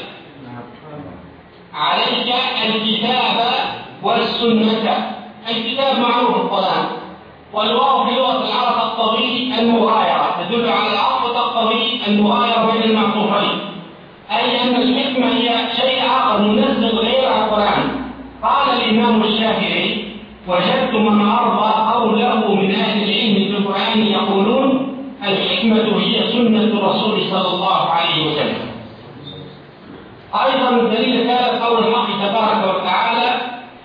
عليك الكتاب والسنة. الكتاب معروف القرآن، والواو في لغة العرب تقتضي المغايرة، تدل على العطف تقتضي المغايرة بين المعطوفين، أي أن الحكمة هي شيء آخر منزل غير القرآن. قال الإمام الشافعي: وجدت من أرضى قوله من أهل العلم في القرآن يقولون الحكمة هي سنة الرسول صلى الله عليه وسلم. أيضا الدليل الثالث قول الحق تبارك وتعالى: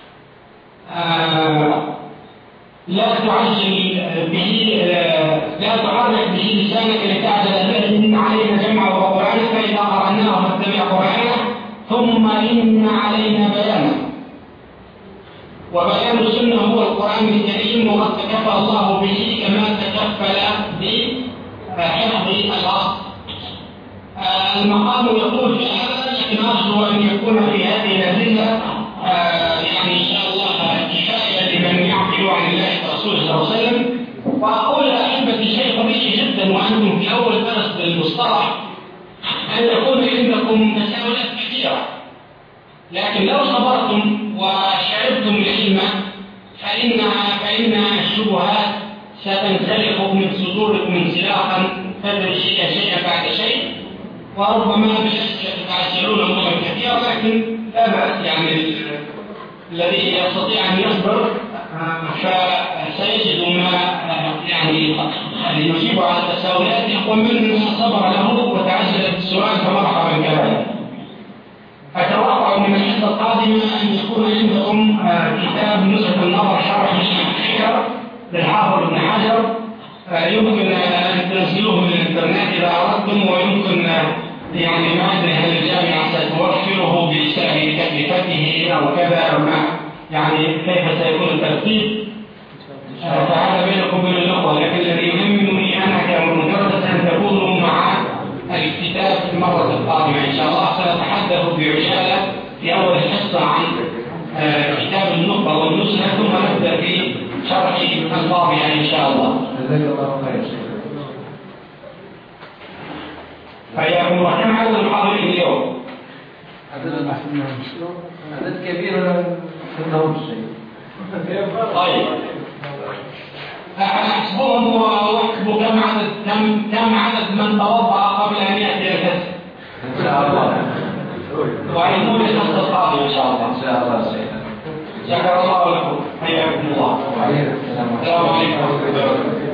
لا تعجل به، لا تحرك به لسانك لتعجل به، إن علينا جمعه وقرآنه فإذا قرأناه فاتبع قرآنه ثم إن علينا بيانه. وبيان السنة هو القرآن الكريم، وقد تكفل الله به كما تكفل بحفظ الأرض. المقام يقول في هذا، لكن أرجو أن يكون في هذه الأدلة يعني إن شاء الله كفاية لمن يعقل عن الله ورسوله صلى الله عليه وسلم. وأقول أحبتي شيء طبيعي جدا وأنتم في أول درس بالمصطلح أن يكون عندكم تساؤلات كثيرة، لكن لو صبرتم وشربتم العلم فإن الشبهات ستنسلخ من صدوركم انسلاخا تدري شيئا بعد شيء، وربما بالأسئلة تتعجلون أمورا كثيرة، لكن لا بأس. يعني الذي يستطيع أن يصبر سيجد ما يعني يجيب على التساؤلات ومن صبر له وتعجل السؤال فمرحبا كذلك. أتوقع من الحصة القادمة أن يكون عندكم كتاب نزهة النظر شرح الفكر للحافظ ابن حجر، يمكن أن تنزلوه من الإنترنت إذا أردتم، ويمكن يعني ما أدري هل الجامعة ستوفره بسعر تكلفته أو كذا أو ما، يعني كيف سيكون الترتيب، فهذا بينكم وبين الأخوة. لكن الذي يهمني أنا كمدرس أن تكونوا مع الكتاب في المرة القادمة إن شاء الله. سنتحدث بعجالة في أول الحصة عن كتاب النخبة والنزهة، ثم نبدأ في شرح الطابعة إن شاء الله. جزاك الله خير. فيكون وكم عدد المحاضرين اليوم؟ عدد كبير ولا كلهم شيء؟ طيب احسبوهم واكتبوا كم عدد من توضأ قبل ان ياتي الكسر ان شاء الله، وعلموا للحصة القادمة ان شاء الله. ان شاء الله شيخ. شكر الله لكم، حياكم الله. وعليكم السلام السلام عليكم ورحمة الله وبركاته.